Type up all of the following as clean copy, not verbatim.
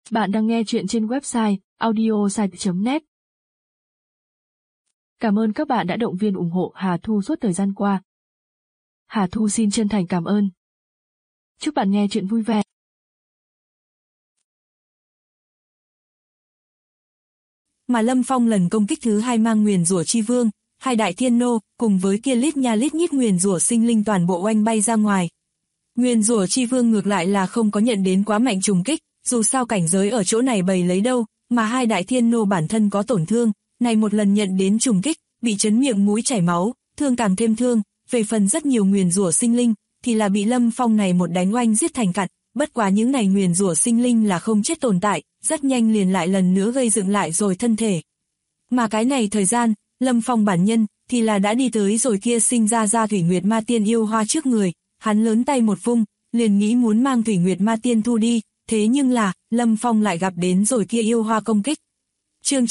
Bạn đang nghe chuyện trên website audiosite.net. Cảm ơn các bạn đã động viên ủng hộ Hà Thu suốt thời gian qua. Hà Thu xin chân thành cảm ơn. Chúc bạn nghe chuyện vui vẻ. Mà Lâm Phong lần công kích thứ hai mang nguyền rủa chi vương, hai đại thiên nô, cùng với kia lít nha lít nhít nguyền rủa sinh linh toàn bộ oanh bay ra ngoài. Nguyền rủa chi vương ngược lại là không có nhận đến quá mạnh trùng kích, dù sao cảnh giới ở chỗ này bày lấy đâu, mà hai đại thiên nô bản thân có tổn thương, này một lần nhận đến trùng kích, bị chấn miệng mũi chảy máu, thương càng thêm thương, về phần rất nhiều nguyền rủa sinh linh, thì là bị Lâm Phong này một đánh oanh giết thành cặn, bất quá những này nguyền rủa sinh linh là không chết tồn tại, rất nhanh liền lại lần nữa gây dựng lại rồi thân thể. Mà cái này thời gian, Lâm Phong bản nhân, thì là đã đi tới rồi kia sinh ra Thủy Nguyệt Ma Tiên yêu hoa trước người, hắn lớn tay một vung, liền nghĩ muốn mang Thủy Nguyệt Ma Tiên thu đi, thế nhưng là, Lâm Phong lại gặp đến rồi kia yêu hoa công kích. Chương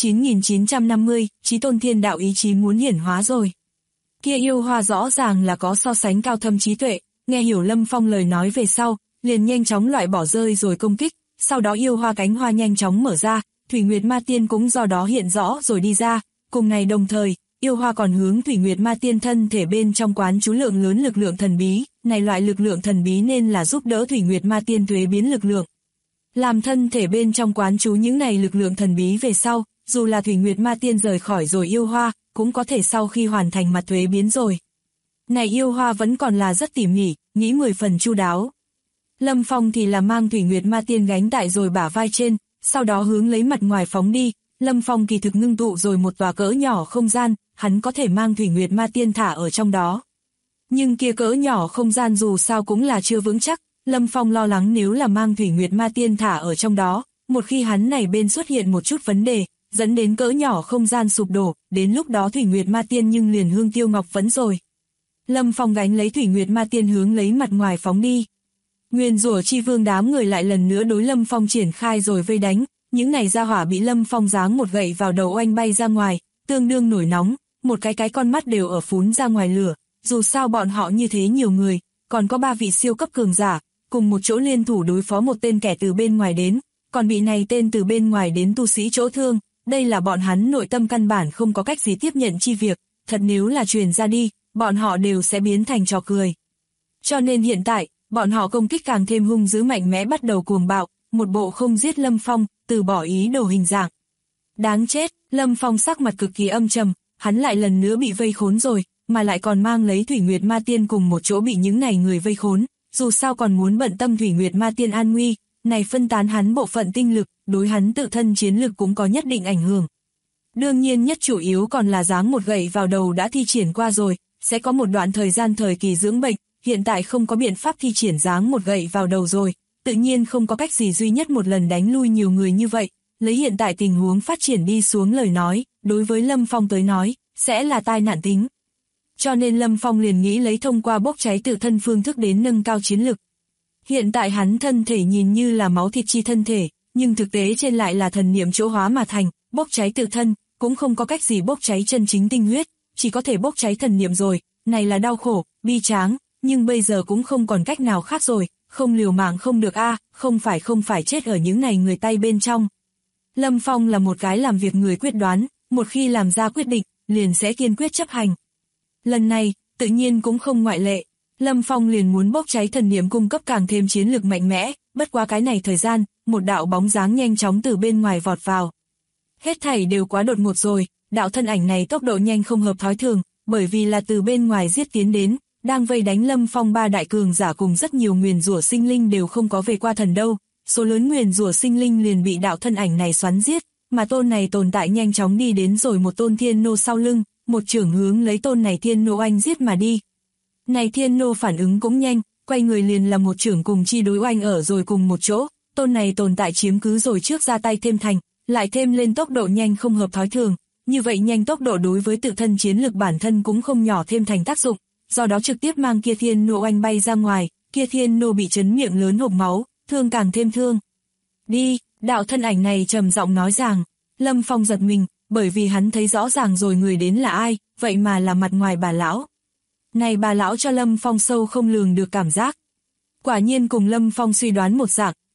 9950, Chí Tôn Thiên Đạo ý chí muốn hiển hóa rồi. Kia yêu hoa rõ ràng là có so sánh cao thâm trí tuệ, nghe hiểu Lâm Phong lời nói về sau, liền nhanh chóng loại bỏ rơi rồi công kích, sau đó yêu hoa cánh hoa nhanh chóng mở ra, Thủy Nguyệt Ma Tiên cũng do đó hiện rõ rồi đi ra, cùng ngày đồng thời, yêu hoa còn hướng Thủy Nguyệt Ma Tiên thân thể bên trong quán chú lượng lớn lực lượng thần bí, này loại lực lượng thần bí nên là giúp đỡ Thủy Nguyệt Ma Tiên thuế biến lực lượng. Làm thân thể bên trong quán chú những này lực lượng thần bí về sau, dù là Thủy Nguyệt Ma Tiên rời khỏi rồi yêu hoa, cũng có thể sau khi hoàn thành mặt thuế biến rồi. Này yêu hoa vẫn còn là rất tỉ mỉ, nghĩ 10 phần chu đáo. Lâm Phong thì là mang Thủy Nguyệt Ma Tiên gánh tại rồi bả vai trên, sau đó hướng lấy mặt ngoài phóng đi. Lâm Phong kỳ thực ngưng tụ rồi một tòa cỡ nhỏ không gian, hắn có thể mang Thủy Nguyệt Ma Tiên thả ở trong đó. Nhưng kia cỡ nhỏ không gian dù sao cũng là chưa vững chắc, Lâm Phong lo lắng nếu là mang Thủy Nguyệt Ma Tiên thả ở trong đó, một khi hắn này bên xuất hiện một chút vấn đề, dẫn đến cỡ nhỏ không gian sụp đổ, đến lúc đó Thủy Nguyệt Ma Tiên nhưng liền hương tiêu ngọc vẫn rồi. Lâm Phong gánh lấy Thủy Nguyệt Ma Tiên hướng lấy mặt ngoài phóng đi. Nguyền rủa chi vương đám người lại lần nữa đối Lâm Phong triển khai rồi vây đánh, những này ra hỏa bị Lâm Phong giáng một gậy vào đầu oanh bay ra ngoài, tương đương nổi nóng, một cái con mắt đều ở phún ra ngoài lửa, dù sao bọn họ như thế nhiều người, còn có 3 vị siêu cấp cường giả, cùng một chỗ liên thủ đối phó một tên kẻ từ bên ngoài đến, còn bị này tên từ bên ngoài đến tu sĩ chỗ thương, đây là bọn hắn nội tâm căn bản không có cách gì tiếp nhận chi việc, thật nếu là truyền ra đi, bọn họ đều sẽ biến thành trò cười. Cho nên hiện tại, bọn họ công kích càng thêm hung dữ mạnh mẽ bắt đầu cuồng bạo, một bộ không giết Lâm Phong, từ bỏ ý đồ hình dạng. Đáng chết, Lâm Phong sắc mặt cực kỳ âm trầm, hắn lại lần nữa bị vây khốn rồi, mà lại còn mang lấy Thủy Nguyệt Ma Tiên cùng một chỗ bị những này người vây khốn, dù sao còn muốn bận tâm Thủy Nguyệt Ma Tiên an nguy, này phân tán hắn bộ phận tinh lực, đối hắn tự thân chiến lực cũng có nhất định ảnh hưởng. Đương nhiên nhất chủ yếu còn là giáng một gậy vào đầu đã thi triển qua rồi, sẽ có một đoạn thời gian thời kỳ dưỡng bệnh, hiện tại không có biện pháp thi triển giáng một gậy vào đầu rồi, tự nhiên không có cách gì duy nhất một lần đánh lui nhiều người như vậy, lấy hiện tại tình huống phát triển đi xuống lời nói, đối với Lâm Phong tới nói, sẽ là tai nạn tính. Cho nên Lâm Phong liền nghĩ lấy thông qua bốc cháy tự thân phương thức đến nâng cao chiến lực. Hiện tại hắn thân thể nhìn như là máu thịt chi thân thể, nhưng thực tế trên lại là thần niệm chỗ hóa mà thành, bốc cháy tự thân, cũng không có cách gì bốc cháy chân chính tinh huyết, chỉ có thể bốc cháy thần niệm rồi, này là đau khổ, bi tráng, nhưng bây giờ cũng không còn cách nào khác rồi, không liều mạng không được không phải chết ở những này người tay bên trong. Lâm Phong là một cái làm việc người quyết đoán, một khi làm ra quyết định, liền sẽ kiên quyết chấp hành. Lần này, tự nhiên cũng không ngoại lệ, Lâm Phong liền muốn bốc cháy thần niệm cung cấp càng thêm chiến lực mạnh mẽ, bất quá cái này thời gian, một đạo bóng dáng nhanh chóng từ bên ngoài vọt vào. Hết thảy đều quá đột ngột rồi, đạo thân ảnh này tốc độ nhanh không hợp thói thường, bởi vì là từ bên ngoài giết tiến đến, đang vây đánh Lâm Phong 3 đại cường giả cùng rất nhiều nguyền rủa sinh linh đều không có về qua thần đâu, số lớn nguyền rủa sinh linh liền bị đạo thân ảnh này xoắn giết, mà tôn này tồn tại nhanh chóng đi đến rồi một tôn thiên nô sau lưng, một chưởng hướng lấy tôn này thiên nô oanh giết mà đi. Này thiên nô phản ứng cũng nhanh, quay người liền là một chưởng cùng chi đối oanh ở rồi cùng một chỗ, tôn này tồn tại chiếm cứ rồi trước ra tay thêm thành, lại thêm lên tốc độ nhanh không hợp thói thường, như vậy nhanh tốc độ đối với tự thân chiến lực bản thân cũng không nhỏ thêm thành tác dụng, do đó trực tiếp mang kia thiên nô oanh bay ra ngoài, kia thiên nô bị chấn miệng lớn hộc máu, thương càng thêm thương. Đi, đạo thân ảnh này trầm giọng nói rằng, Lâm Phong giật mình, bởi vì hắn thấy rõ ràng rồi người đến là ai, vậy mà là mặt ngoài bà lão. Này bà lão cho Lâm Phong sâu không lường được cảm giác. Quả nhiên cùng Lâm Phong suy đoán một dạng,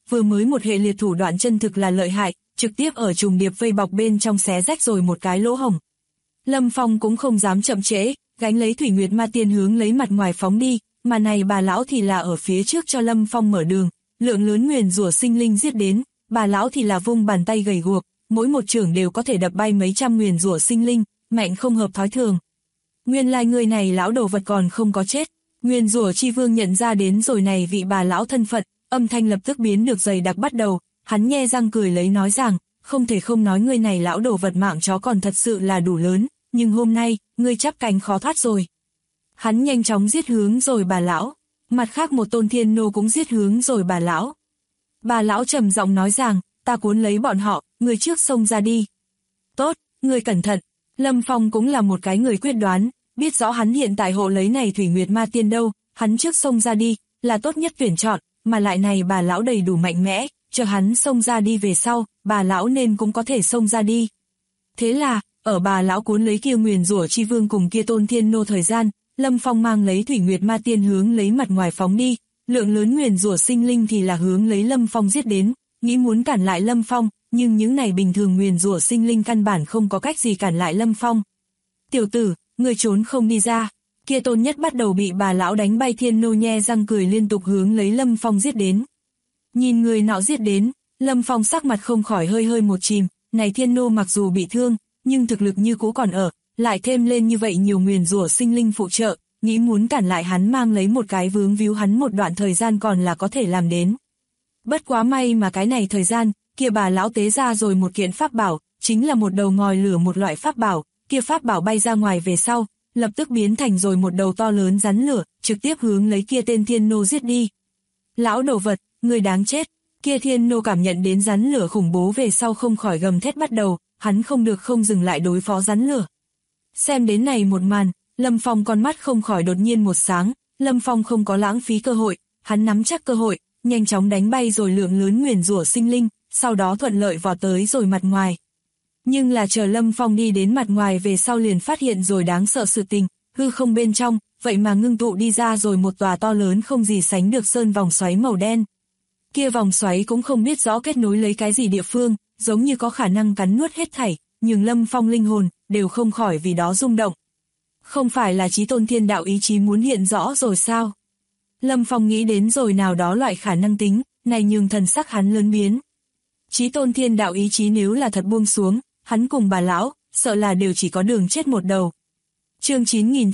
vừa mới một hệ liệt thủ đoạn chân thực là lợi hại, trực tiếp ở trùng điệp vây bọc bên trong xé rách rồi một cái lỗ hổng. Lâm Phong cũng không dám chậm trễ, gánh lấy Thủy Nguyệt Ma Tiên hướng lấy mặt ngoài phóng đi, mà này bà lão thì là ở phía trước cho Lâm Phong mở đường, lượng lớn nguyền rủa sinh linh giết đến, bà lão thì là vung bàn tay gầy guộc, mỗi một chưởng đều có thể đập bay mấy trăm nguyền rủa sinh linh, mạnh không hợp thói thường. Nguyên lai người này lão đồ vật còn không có chết, nguyền rủa chi vương nhận ra đến rồi này vị bà lão thân phận, âm thanh lập tức biến được dày đặc bắt đầu, hắn nhe răng cười lấy nói rằng, không thể không nói người này lão đồ vật mạng chó còn thật sự là đủ lớn, nhưng hôm nay, ngươi chắp cánh khó thoát rồi. Hắn nhanh chóng giết hướng rồi bà lão, mặt khác một tôn thiên nô cũng giết hướng rồi bà lão. Bà lão trầm giọng nói rằng, ta cuốn lấy bọn họ, người trước xông ra đi. Tốt, người cẩn thận. Lâm Phong cũng là một cái người quyết đoán, biết rõ hắn hiện tại hộ lấy này Thủy Nguyệt Ma Tiên đâu, hắn trước xông ra đi, là tốt nhất tuyển chọn, mà lại này bà lão đầy đủ mạnh mẽ, chờ hắn xông ra đi về sau, bà lão nên cũng có thể xông ra đi. Thế là, ở bà lão cuốn lấy kia nguyền rủa chi vương cùng kia tôn thiên nô thời gian, Lâm Phong mang lấy Thủy Nguyệt Ma Tiên hướng lấy mặt ngoài phóng đi, lượng lớn nguyền rủa sinh linh thì là hướng lấy Lâm Phong giết đến, nghĩ muốn cản lại Lâm Phong, nhưng những này bình thường nguyền rủa sinh linh căn bản không có cách gì cản lại Lâm Phong. Tiểu tử, người trốn không đi ra. Kia tôn nhất bắt đầu bị bà lão đánh bay thiên nô nhe răng cười liên tục hướng lấy Lâm Phong giết đến. Nhìn người nọ giết đến, Lâm Phong sắc mặt không khỏi hơi hơi một chìm, này thiên nô mặc dù bị thương, nhưng thực lực như cũ còn ở, lại thêm lên như vậy nhiều nguyền rủa sinh linh phụ trợ, nghĩ muốn cản lại hắn mang lấy một cái vướng víu hắn một đoạn thời gian còn là có thể làm đến. Bất quá may mà cái này thời gian, kia bà lão tế ra rồi một kiện pháp bảo, chính là một đầu ngòi lửa một loại pháp bảo, kia pháp bảo bay ra ngoài về sau, lập tức biến thành rồi một đầu to lớn rắn lửa, trực tiếp hướng lấy kia tên thiên nô giết đi. Lão đồ vật, người đáng chết, kia thiên nô cảm nhận đến rắn lửa khủng bố về sau không khỏi gầm thét bắt đầu, hắn không được không dừng lại đối phó rắn lửa. Xem đến này một màn, Lâm Phong con mắt không khỏi đột nhiên một sáng, Lâm Phong không có lãng phí cơ hội, hắn nắm chắc cơ hội, nhanh chóng đánh bay rồi lượng lớn nguyền rủa sinh linh, sau đó thuận lợi vọt tới rồi mặt ngoài. Nhưng là chờ Lâm Phong đi đến mặt ngoài về sau liền phát hiện rồi đáng sợ sự tình, hư không bên trong, vậy mà ngưng tụ đi ra rồi một tòa to lớn không gì sánh được sơn vòng xoáy màu đen. Kia vòng xoáy cũng không biết rõ kết nối lấy cái gì địa phương, giống như có khả năng cắn nuốt hết thảy, nhưng Lâm Phong linh hồn đều không khỏi vì đó rung động. Không phải là chí tôn thiên đạo ý chí muốn hiện rõ rồi sao? Lâm Phong nghĩ đến rồi nào đó loại khả năng tính, này nhường thần sắc hắn lớn biến. Chí tôn thiên đạo ý chí nếu là thật buông xuống, hắn cùng bà lão, sợ là đều chỉ có đường chết một đầu. Chương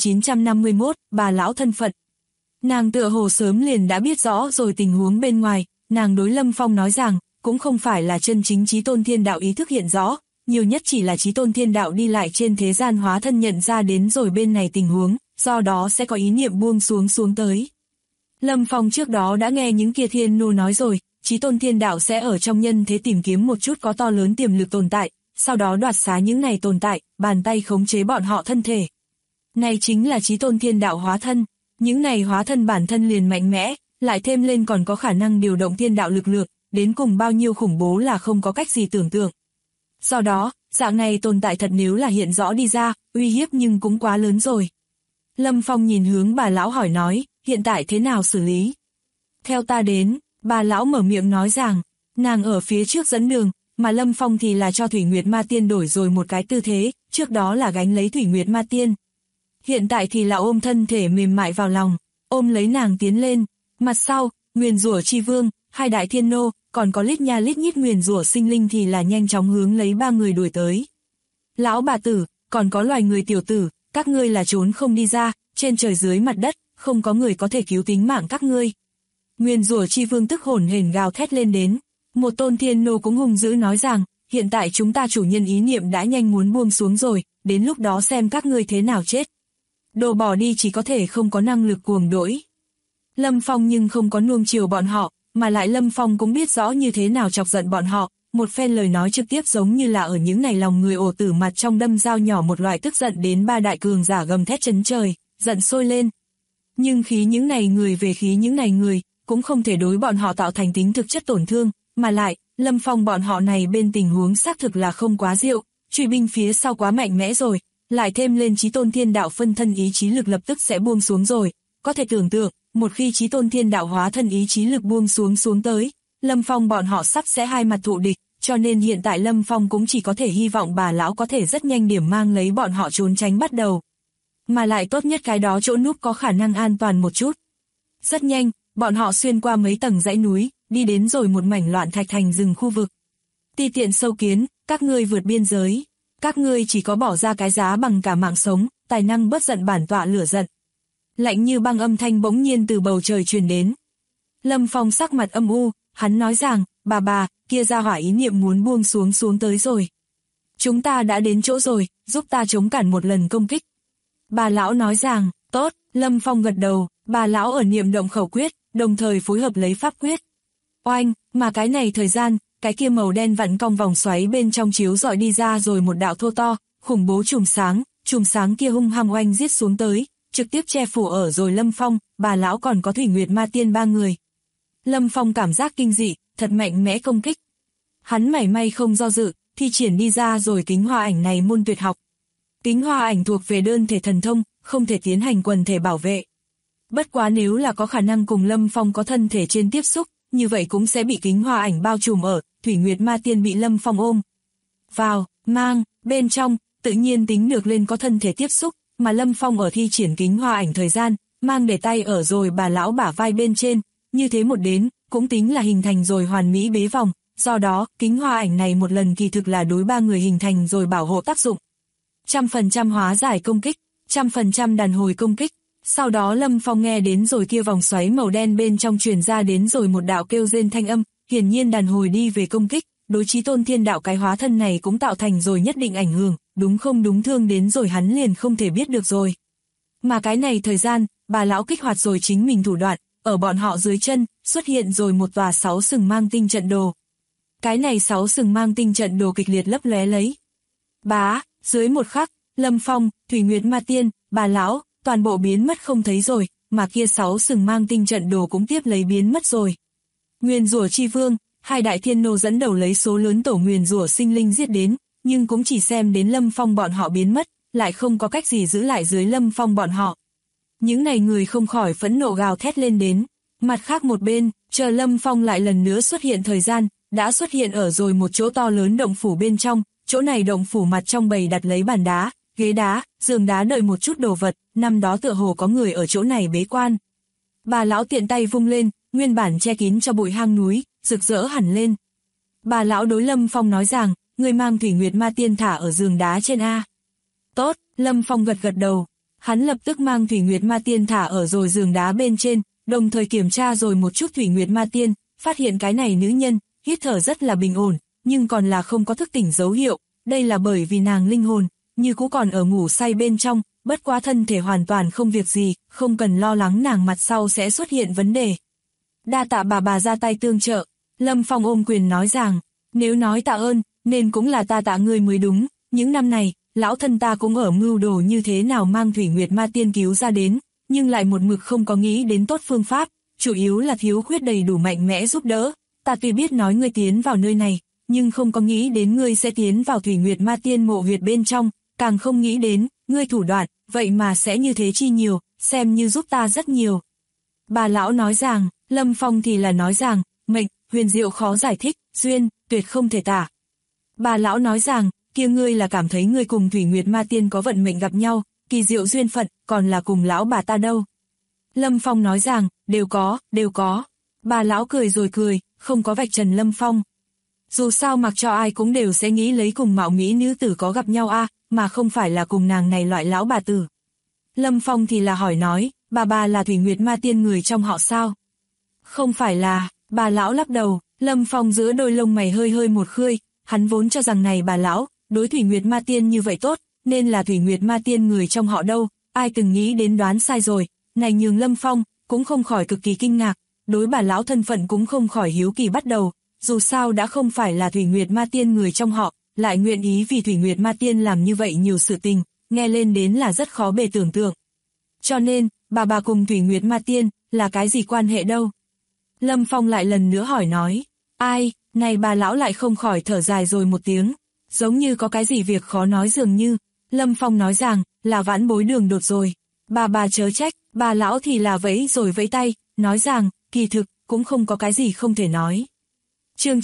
9951, bà lão thân phận. Nàng tựa hồ sớm liền đã biết rõ rồi tình huống bên ngoài, nàng đối Lâm Phong nói rằng, cũng không phải là chân chính chí tôn thiên đạo ý thức hiện rõ, nhiều nhất chỉ là chí tôn thiên đạo đi lại trên thế gian hóa thân nhận ra đến rồi bên này tình huống, do đó sẽ có ý niệm buông xuống tới. Lâm Phong trước đó đã nghe những kia thiên nô nói rồi, chí tôn thiên đạo sẽ ở trong nhân thế tìm kiếm một chút có to lớn tiềm lực tồn tại, sau đó đoạt xá những này tồn tại, bàn tay khống chế bọn họ thân thể. Này chính là chí tôn thiên đạo hóa thân, những này hóa thân bản thân liền mạnh mẽ, lại thêm lên còn có khả năng điều động thiên đạo lực lượng, đến cùng bao nhiêu khủng bố là không có cách gì tưởng tượng. Do đó, dạng này tồn tại thật nếu là hiện rõ đi ra, uy hiếp nhưng cũng quá lớn rồi. Lâm Phong nhìn hướng bà lão hỏi nói, hiện tại thế nào xử lý? Theo ta đến, bà lão mở miệng nói rằng, nàng ở phía trước dẫn đường, mà Lâm Phong thì là cho Thủy Nguyệt Ma Tiên đổi rồi một cái tư thế, trước đó là gánh lấy Thủy Nguyệt Ma Tiên. Hiện tại thì là ôm thân thể mềm mại vào lòng, ôm lấy nàng tiến lên, mặt sau, nguyền rủa chi vương, hai đại thiên nô, còn có lít nha lít nhít nguyền rủa sinh linh thì là nhanh chóng hướng lấy ba người đuổi tới. Lão bà tử, còn có loài người tiểu tử, các ngươi là trốn không đi ra, trên trời dưới mặt đất, không có người có thể cứu tính mạng các ngươi. Nguyền rủa chi vương tức hổn hển gào thét lên đến, một tôn thiên nô cũng hung dữ nói rằng, hiện tại chúng ta chủ nhân ý niệm đã nhanh muốn buông xuống rồi, đến lúc đó xem các ngươi thế nào chết. Đồ bỏ đi chỉ có thể không có năng lực cuồng đỗi. Lâm Phong nhưng không có nuông chiều bọn họ, mà lại Lâm Phong cũng biết rõ như thế nào chọc giận bọn họ, một phen lời nói trực tiếp giống như là ở những này lòng người ổ tử mặt trong đâm dao nhỏ một loại tức giận đến ba đại cường giả gầm thét chấn trời, giận sôi lên. Nhưng khí những này người về khí những này người, cũng không thể đối bọn họ tạo thành tính thực chất tổn thương, mà lại, Lâm Phong bọn họ này bên tình huống xác thực là không quá diệu, truy binh phía sau quá mạnh mẽ rồi, lại thêm lên chí tôn thiên đạo phân thân ý chí lực lập tức sẽ buông xuống rồi, có thể tưởng tượng, một khi chí tôn thiên đạo hóa thân ý chí lực buông xuống tới, Lâm Phong bọn họ sắp sẽ hai mặt thụ địch, cho nên hiện tại Lâm Phong cũng chỉ có thể hy vọng bà lão có thể rất nhanh điểm mang lấy bọn họ trốn tránh bắt đầu. Mà lại tốt nhất cái đó chỗ núp có khả năng an toàn một chút. Rất nhanh, bọn họ xuyên qua mấy tầng dãy núi, đi đến rồi một mảnh loạn thạch thành rừng khu vực. Ti tiện sâu kiến, các ngươi vượt biên giới. Các ngươi chỉ có bỏ ra cái giá bằng cả mạng sống, tài năng bớt giận bản tọa lửa giận. Lạnh như băng âm thanh bỗng nhiên từ bầu trời truyền đến. Lâm Phong sắc mặt âm u, hắn nói rằng, bà, kia ra hỏa ý niệm muốn buông xuống tới rồi. Chúng ta đã đến chỗ rồi, giúp ta chống cản một lần công kích. Bà lão nói rằng, tốt, Lâm Phong gật đầu, bà lão ở niệm động khẩu quyết, đồng thời phối hợp lấy pháp quyết. Oanh, mà cái này thời gian, cái kia màu đen vặn cong vòng xoáy bên trong chiếu rọi đi ra rồi một đạo thô to, khủng bố chùm sáng kia hung hăng oanh giết xuống tới, trực tiếp che phủ ở rồi Lâm Phong, bà lão còn có Thủy Nguyệt Ma Tiên ba người. Lâm Phong cảm giác kinh dị, thật mạnh mẽ công kích. Hắn mảy may không do dự, thi triển đi ra rồi kính hoa ảnh này môn tuyệt học. Kính hoa ảnh thuộc về đơn thể thần thông, không thể tiến hành quần thể bảo vệ. Bất quá nếu là có khả năng cùng Lâm Phong có thân thể trên tiếp xúc, như vậy cũng sẽ bị kính hoa ảnh bao trùm ở, Thủy Nguyệt Ma Tiên bị Lâm Phong ôm vào, mang, bên trong, tự nhiên tính được lên có thân thể tiếp xúc, mà Lâm Phong ở thi triển kính hoa ảnh thời gian, mang để tay ở rồi bà lão bả vai bên trên, như thế một đến, cũng tính là hình thành rồi hoàn mỹ bế vòng, do đó, kính hoa ảnh này một lần kỳ thực là đối ba người hình thành rồi bảo hộ tác dụng. 100% hóa giải công kích, 100% đàn hồi công kích. Sau đó Lâm Phong nghe đến rồi kia vòng xoáy màu đen bên trong truyền ra đến rồi một đạo kêu rên thanh âm, hiển nhiên đàn hồi đi về công kích, đối Chí Tôn Thiên Đạo cái hóa thân này cũng tạo thành rồi nhất định ảnh hưởng, đúng không đúng thương đến rồi hắn liền không thể biết được rồi. Mà cái này thời gian, bà lão kích hoạt rồi chính mình thủ đoạn, ở bọn họ dưới chân, xuất hiện rồi một tòa 6 sừng mang tinh trận đồ. Cái này 6 sừng mang tinh trận đồ kịch liệt lấp lóe lấy. Bá, dưới một khắc, Lâm Phong, Thủy Nguyệt Ma Tiên, bà lão, toàn bộ biến mất không thấy rồi, mà kia 6 sừng mang tinh trận đồ cũng tiếp lấy biến mất rồi. Nguyền rủa chi vương, hai đại thiên nô dẫn đầu lấy số lớn tổ nguyền rủa sinh linh giết đến, nhưng cũng chỉ xem đến Lâm Phong bọn họ biến mất, lại không có cách gì giữ lại dưới Lâm Phong bọn họ. Những này người không khỏi phẫn nộ gào thét lên đến. Mặt khác một bên, chờ Lâm Phong lại lần nữa xuất hiện thời gian, đã xuất hiện ở rồi một chỗ to lớn động phủ bên trong, chỗ này động phủ mặt trong bày đặt lấy bàn đá, ghế đá, giường đá đợi một chút đồ vật, năm đó tựa hồ có người ở chỗ này bế quan. Bà lão tiện tay vung lên, nguyên bản che kín cho bụi hang núi, rực rỡ hẳn lên. Bà lão đối Lâm Phong nói rằng, người mang Thủy Nguyệt Ma Tiên thả ở giường đá trên A. Tốt, Lâm Phong gật đầu. Hắn lập tức mang Thủy Nguyệt Ma Tiên thả ở rồi giường đá bên trên, đồng thời kiểm tra rồi một chút Thủy Nguyệt Ma Tiên, phát hiện cái này nữ nhân, hít thở rất là bình ổn, nhưng còn là không có thức tỉnh dấu hiệu, đây là bởi vì nàng linh hồn, như cũ còn ở ngủ say bên trong, bất quá thân thể hoàn toàn không việc gì, không cần lo lắng nàng mặt sau sẽ xuất hiện vấn đề. Đa tạ bà ra tay tương trợ, Lâm Phong ôm quyền nói rằng, nếu nói tạ ơn, nên cũng là ta tạ ngươi mới đúng, những năm này, lão thân ta cũng ở mưu đồ như thế nào mang Thủy Nguyệt Ma Tiên cứu ra đến, nhưng lại một mực không có nghĩ đến tốt phương pháp, chủ yếu là thiếu khuyết đầy đủ mạnh mẽ giúp đỡ. Ta tuy biết nói ngươi tiến vào nơi này, nhưng không có nghĩ đến ngươi sẽ tiến vào Thủy Nguyệt Ma Tiên mộ huyệt bên trong, càng không nghĩ đến, ngươi thủ đoạn, vậy mà sẽ như thế chi nhiều, xem như giúp ta rất nhiều. Bà lão nói rằng, Lâm Phong thì là nói rằng, mệnh, huyền diệu khó giải thích, duyên, tuyệt không thể tả. Bà lão nói rằng, kia ngươi là cảm thấy ngươi cùng Thủy Nguyệt Ma Tiên có vận mệnh gặp nhau, kỳ diệu duyên phận, còn là cùng lão bà ta đâu. Lâm Phong nói rằng, đều có. Bà lão cười rồi cười, không có vạch trần Lâm Phong. Dù sao mặc cho ai cũng đều sẽ nghĩ lấy cùng mạo mỹ nữ tử có gặp nhau mà không phải là cùng nàng này loại lão bà tử. Lâm Phong thì là hỏi nói, bà là Thủy Nguyệt Ma Tiên người trong họ sao? Không phải là, bà lão lắc đầu, Lâm Phong giữa đôi lông mày hơi một khơi, hắn vốn cho rằng này bà lão, đối Thủy Nguyệt Ma Tiên như vậy tốt, nên là Thủy Nguyệt Ma Tiên người trong họ đâu, ai từng nghĩ đến đoán sai rồi, này nhường Lâm Phong, cũng không khỏi cực kỳ kinh ngạc, đối bà lão thân phận cũng không khỏi hiếu kỳ bắt đầu, dù sao đã không phải là Thủy Nguyệt Ma Tiên người trong họ, lại nguyện ý vì Thủy Nguyệt Ma Tiên làm như vậy nhiều sự tình, nghe lên đến là rất khó bề tưởng tượng. Cho nên, bà cùng Thủy Nguyệt Ma Tiên, là cái gì quan hệ đâu? Lâm Phong lại lần nữa hỏi nói, ai, này bà lão lại không khỏi thở dài rồi một tiếng, giống như có cái gì việc khó nói dường như. Lâm Phong nói rằng, là vãn bối đường đột rồi. Bà chớ trách, bà lão thì là vẫy rồi vẫy tay, nói rằng, kỳ thực, cũng không có cái gì không thể nói. Chương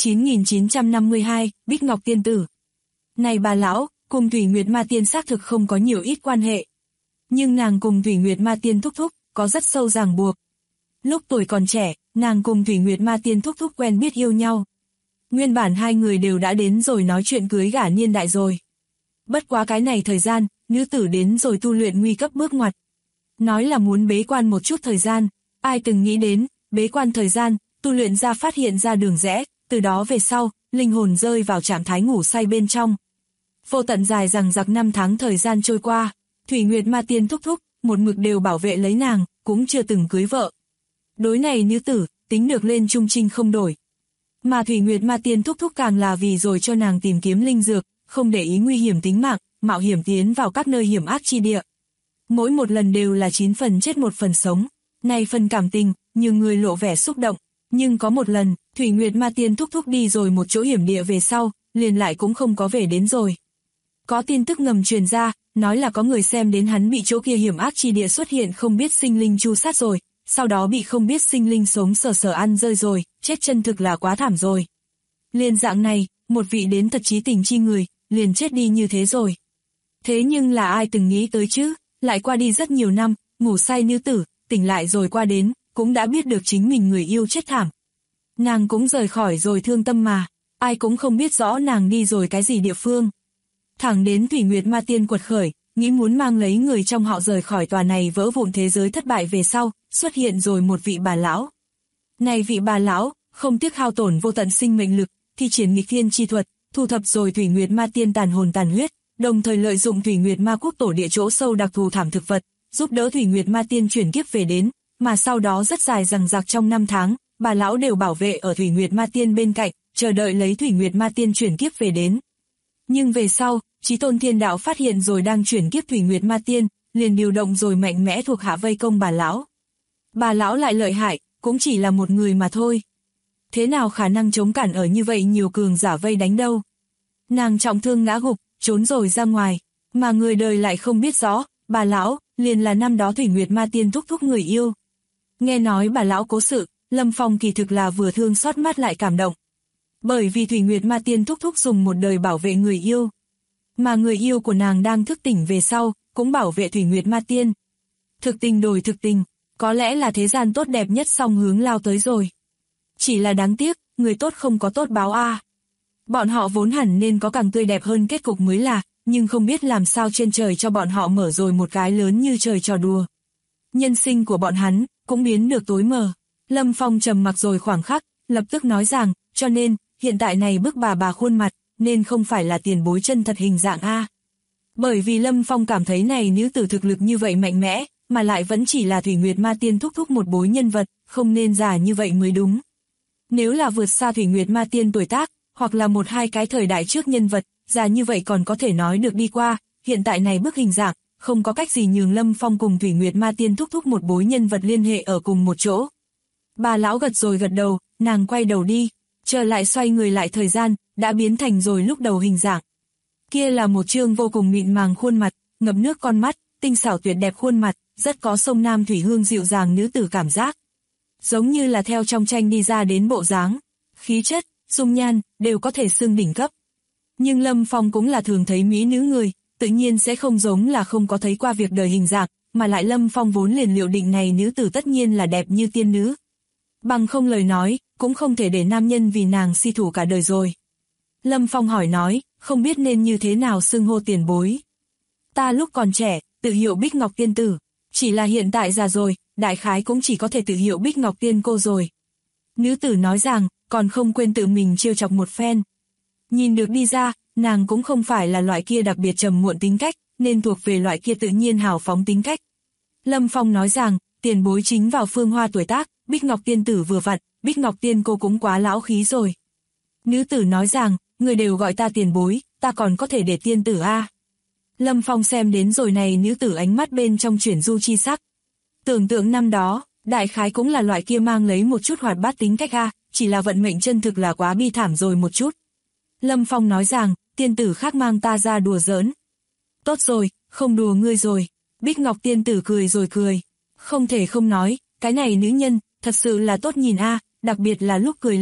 9952, Bích Ngọc Tiên Tử. Này bà lão, cùng Thủy Nguyệt Ma Tiên xác thực không có nhiều ít quan hệ. Nhưng nàng cùng Thủy Nguyệt Ma Tiên thúc thúc, có rất sâu ràng buộc. Lúc tuổi còn trẻ, nàng cùng Thủy Nguyệt Ma Tiên thúc thúc quen biết yêu nhau. Nguyên bản hai người đều đã đến rồi nói chuyện cưới gả niên đại rồi. Bất quá cái này thời gian, nữ tử đến rồi tu luyện nguy cấp bước ngoặt. Nói là muốn bế quan một chút thời gian, ai từng nghĩ đến, bế quan thời gian, tu luyện ra phát hiện ra đường rẽ, từ đó về sau, linh hồn rơi vào trạng thái ngủ say bên trong. Vô tận dài rằng giặc 5 tháng thời gian trôi qua, Thủy Nguyệt Ma Tiên thúc thúc, một mực đều bảo vệ lấy nàng, cũng chưa từng cưới vợ. Đối này nữ tử, tính được lên trung trinh không đổi. Mà Thủy Nguyệt Ma Tiên thúc thúc càng là vì rồi cho nàng tìm kiếm linh dược, không để ý nguy hiểm tính mạng, mạo hiểm tiến vào các nơi hiểm ác chi địa. Mỗi một lần đều là 9 phần chết 1 phần sống. Này phần cảm tình, nhiều người lộ vẻ xúc động. Nhưng có một lần, Thủy Nguyệt Ma Tiên thúc thúc đi rồi một chỗ hiểm địa về sau, liền lại cũng không có về đến rồi. Có tin tức ngầm truyền ra, nói là có người xem đến hắn bị chỗ kia hiểm ác chi địa xuất hiện không biết sinh linh chu sát rồi, sau đó bị không biết sinh linh sống sờ ăn rơi rồi, chết chân thực là quá thảm rồi. Liên dạng này, một vị đến thật chí tình chi người, liền chết đi như thế rồi. Thế nhưng là ai từng nghĩ tới chứ, lại qua đi rất nhiều năm, ngủ say nữ tử, tỉnh lại rồi qua đến, cũng đã biết được chính mình người yêu chết thảm. Nàng cũng rời khỏi rồi thương tâm mà, ai cũng không biết rõ nàng đi rồi cái gì địa phương. Thẳng đến Thủy Nguyệt Ma Tiên quật khởi, nghĩ muốn mang lấy người trong họ rời khỏi tòa này vỡ vụn thế giới thất bại về sau, xuất hiện rồi một vị bà lão. Này vị bà lão, không tiếc hao tổn vô tận sinh mệnh lực, thi triển nghịch thiên chi thuật, thu thập rồi Thủy Nguyệt Ma Tiên tàn hồn tàn huyết, đồng thời lợi dụng Thủy Nguyệt Ma Quốc tổ địa chỗ sâu đặc thù thảm thực vật, giúp đỡ Thủy Nguyệt Ma Tiên chuyển kiếp về đến, mà sau đó rất dài rằng rạc trong 5 tháng, bà lão đều bảo vệ ở Thủy Nguyệt Ma Tiên bên cạnh, chờ đợi lấy Thủy Nguyệt Ma Tiên chuyển kiếp về đến. Nhưng về sau, Chí Tôn Thiên Đạo phát hiện rồi đang chuyển kiếp Thủy Nguyệt Ma Tiên, liền điều động rồi mạnh mẽ thuộc hạ vây công bà lão. Bà lão lại lợi hại, cũng chỉ là một người mà thôi. Thế nào khả năng chống cản ở như vậy nhiều cường giả vây đánh đâu? Nàng trọng thương ngã gục, trốn rồi ra ngoài, mà người đời lại không biết rõ, bà lão liền là năm đó Thủy Nguyệt Ma Tiên thúc thúc người yêu. Nghe nói bà lão cố sự, Lâm Phong kỳ thực là vừa thương xót mắt lại cảm động. Bởi vì Thủy Nguyệt Ma Tiên thúc thúc dùng một đời bảo vệ người yêu, mà người yêu của nàng đang thức tỉnh về sau, cũng bảo vệ Thủy Nguyệt Ma Tiên. Thực tình đổi thực tình, có lẽ là thế gian tốt đẹp nhất song hướng lao tới rồi. Chỉ là đáng tiếc, người tốt không có tốt báo a. Bọn họ vốn hẳn nên có càng tươi đẹp hơn kết cục mới là, nhưng không biết làm sao trên trời cho bọn họ mở rồi một cái lớn như trời trò đùa. Nhân sinh của bọn hắn, cũng biến được tối mờ. Lâm Phong trầm mặc rồi khoảng khắc, lập tức nói rằng, cho nên, hiện tại này bức bà khuôn mặt, nên không phải là tiền bối chân thật hình dạng a. Bởi vì Lâm Phong cảm thấy này nữ tử thực lực như vậy mạnh mẽ, mà lại vẫn chỉ là Thủy Nguyệt Ma Tiên thúc thúc một bối nhân vật, không nên giả như vậy mới đúng. Nếu là vượt xa Thủy Nguyệt Ma Tiên tuổi tác, hoặc là một hai cái thời đại trước nhân vật, giả như vậy còn có thể nói được đi qua, hiện tại này bức hình dạng, không có cách gì nhường Lâm Phong cùng Thủy Nguyệt Ma Tiên thúc thúc một bối nhân vật liên hệ ở cùng một chỗ. Bà lão gật rồi gật đầu, nàng quay đầu đi, trở lại xoay người lại thời gian, đã biến thành rồi lúc đầu hình dạng. Kia là một trương vô cùng mịn màng khuôn mặt, ngập nước con mắt, tinh xảo tuyệt đẹp khuôn mặt, rất có sông Nam thủy hương dịu dàng nữ tử cảm giác. Giống như là theo trong tranh đi ra đến bộ dáng, khí chất, dung nhan, đều có thể xưng đỉnh cấp. Nhưng Lâm Phong cũng là thường thấy mỹ nữ người, tự nhiên sẽ không giống là không có thấy qua việc đời hình dạng, mà lại Lâm Phong vốn liền liệu định này nữ tử tất nhiên là đẹp như tiên nữ. Bằng không lời nói, cũng không thể để nam nhân vì nàng si thủ cả đời rồi. Lâm Phong hỏi nói, không biết nên như thế nào xưng hô tiền bối. Ta lúc còn trẻ, tự hiệu Bích Ngọc Tiên Tử, chỉ là hiện tại già rồi, đại khái cũng chỉ có thể tự hiệu Bích Ngọc Tiên Cô rồi. Nữ tử nói rằng, còn không quên tự mình trêu chọc một phen. Nhìn được đi ra, nàng cũng không phải là loại kia đặc biệt trầm muộn tính cách, nên thuộc về loại kia tự nhiên hào phóng tính cách. Lâm Phong nói rằng, tiền bối chính vào phương hoa tuổi tác, Bích Ngọc Tiên Tử vừa vặn, Bích Ngọc Tiên Cô cũng quá lão khí rồi. Nữ tử nói rằng, người đều gọi ta tiền bối, ta còn có thể để tiên tử a. Lâm Phong xem đến rồi này nữ tử ánh mắt bên trong chuyển du chi sắc. Tưởng tượng năm đó, đại khái cũng là loại kia mang lấy một chút hoạt bát tính cách a, chỉ là vận mệnh chân thực là quá bi thảm rồi một chút. Lâm Phong nói rằng, tiên tử khác mang ta ra đùa giỡn. Tốt rồi, không đùa ngươi rồi. Bích Ngọc Tiên Tử cười rồi cười. Không thể không nói, cái này nữ nhân, thật sự là tốt nhìn a, đặc biệt là lúc cười lên,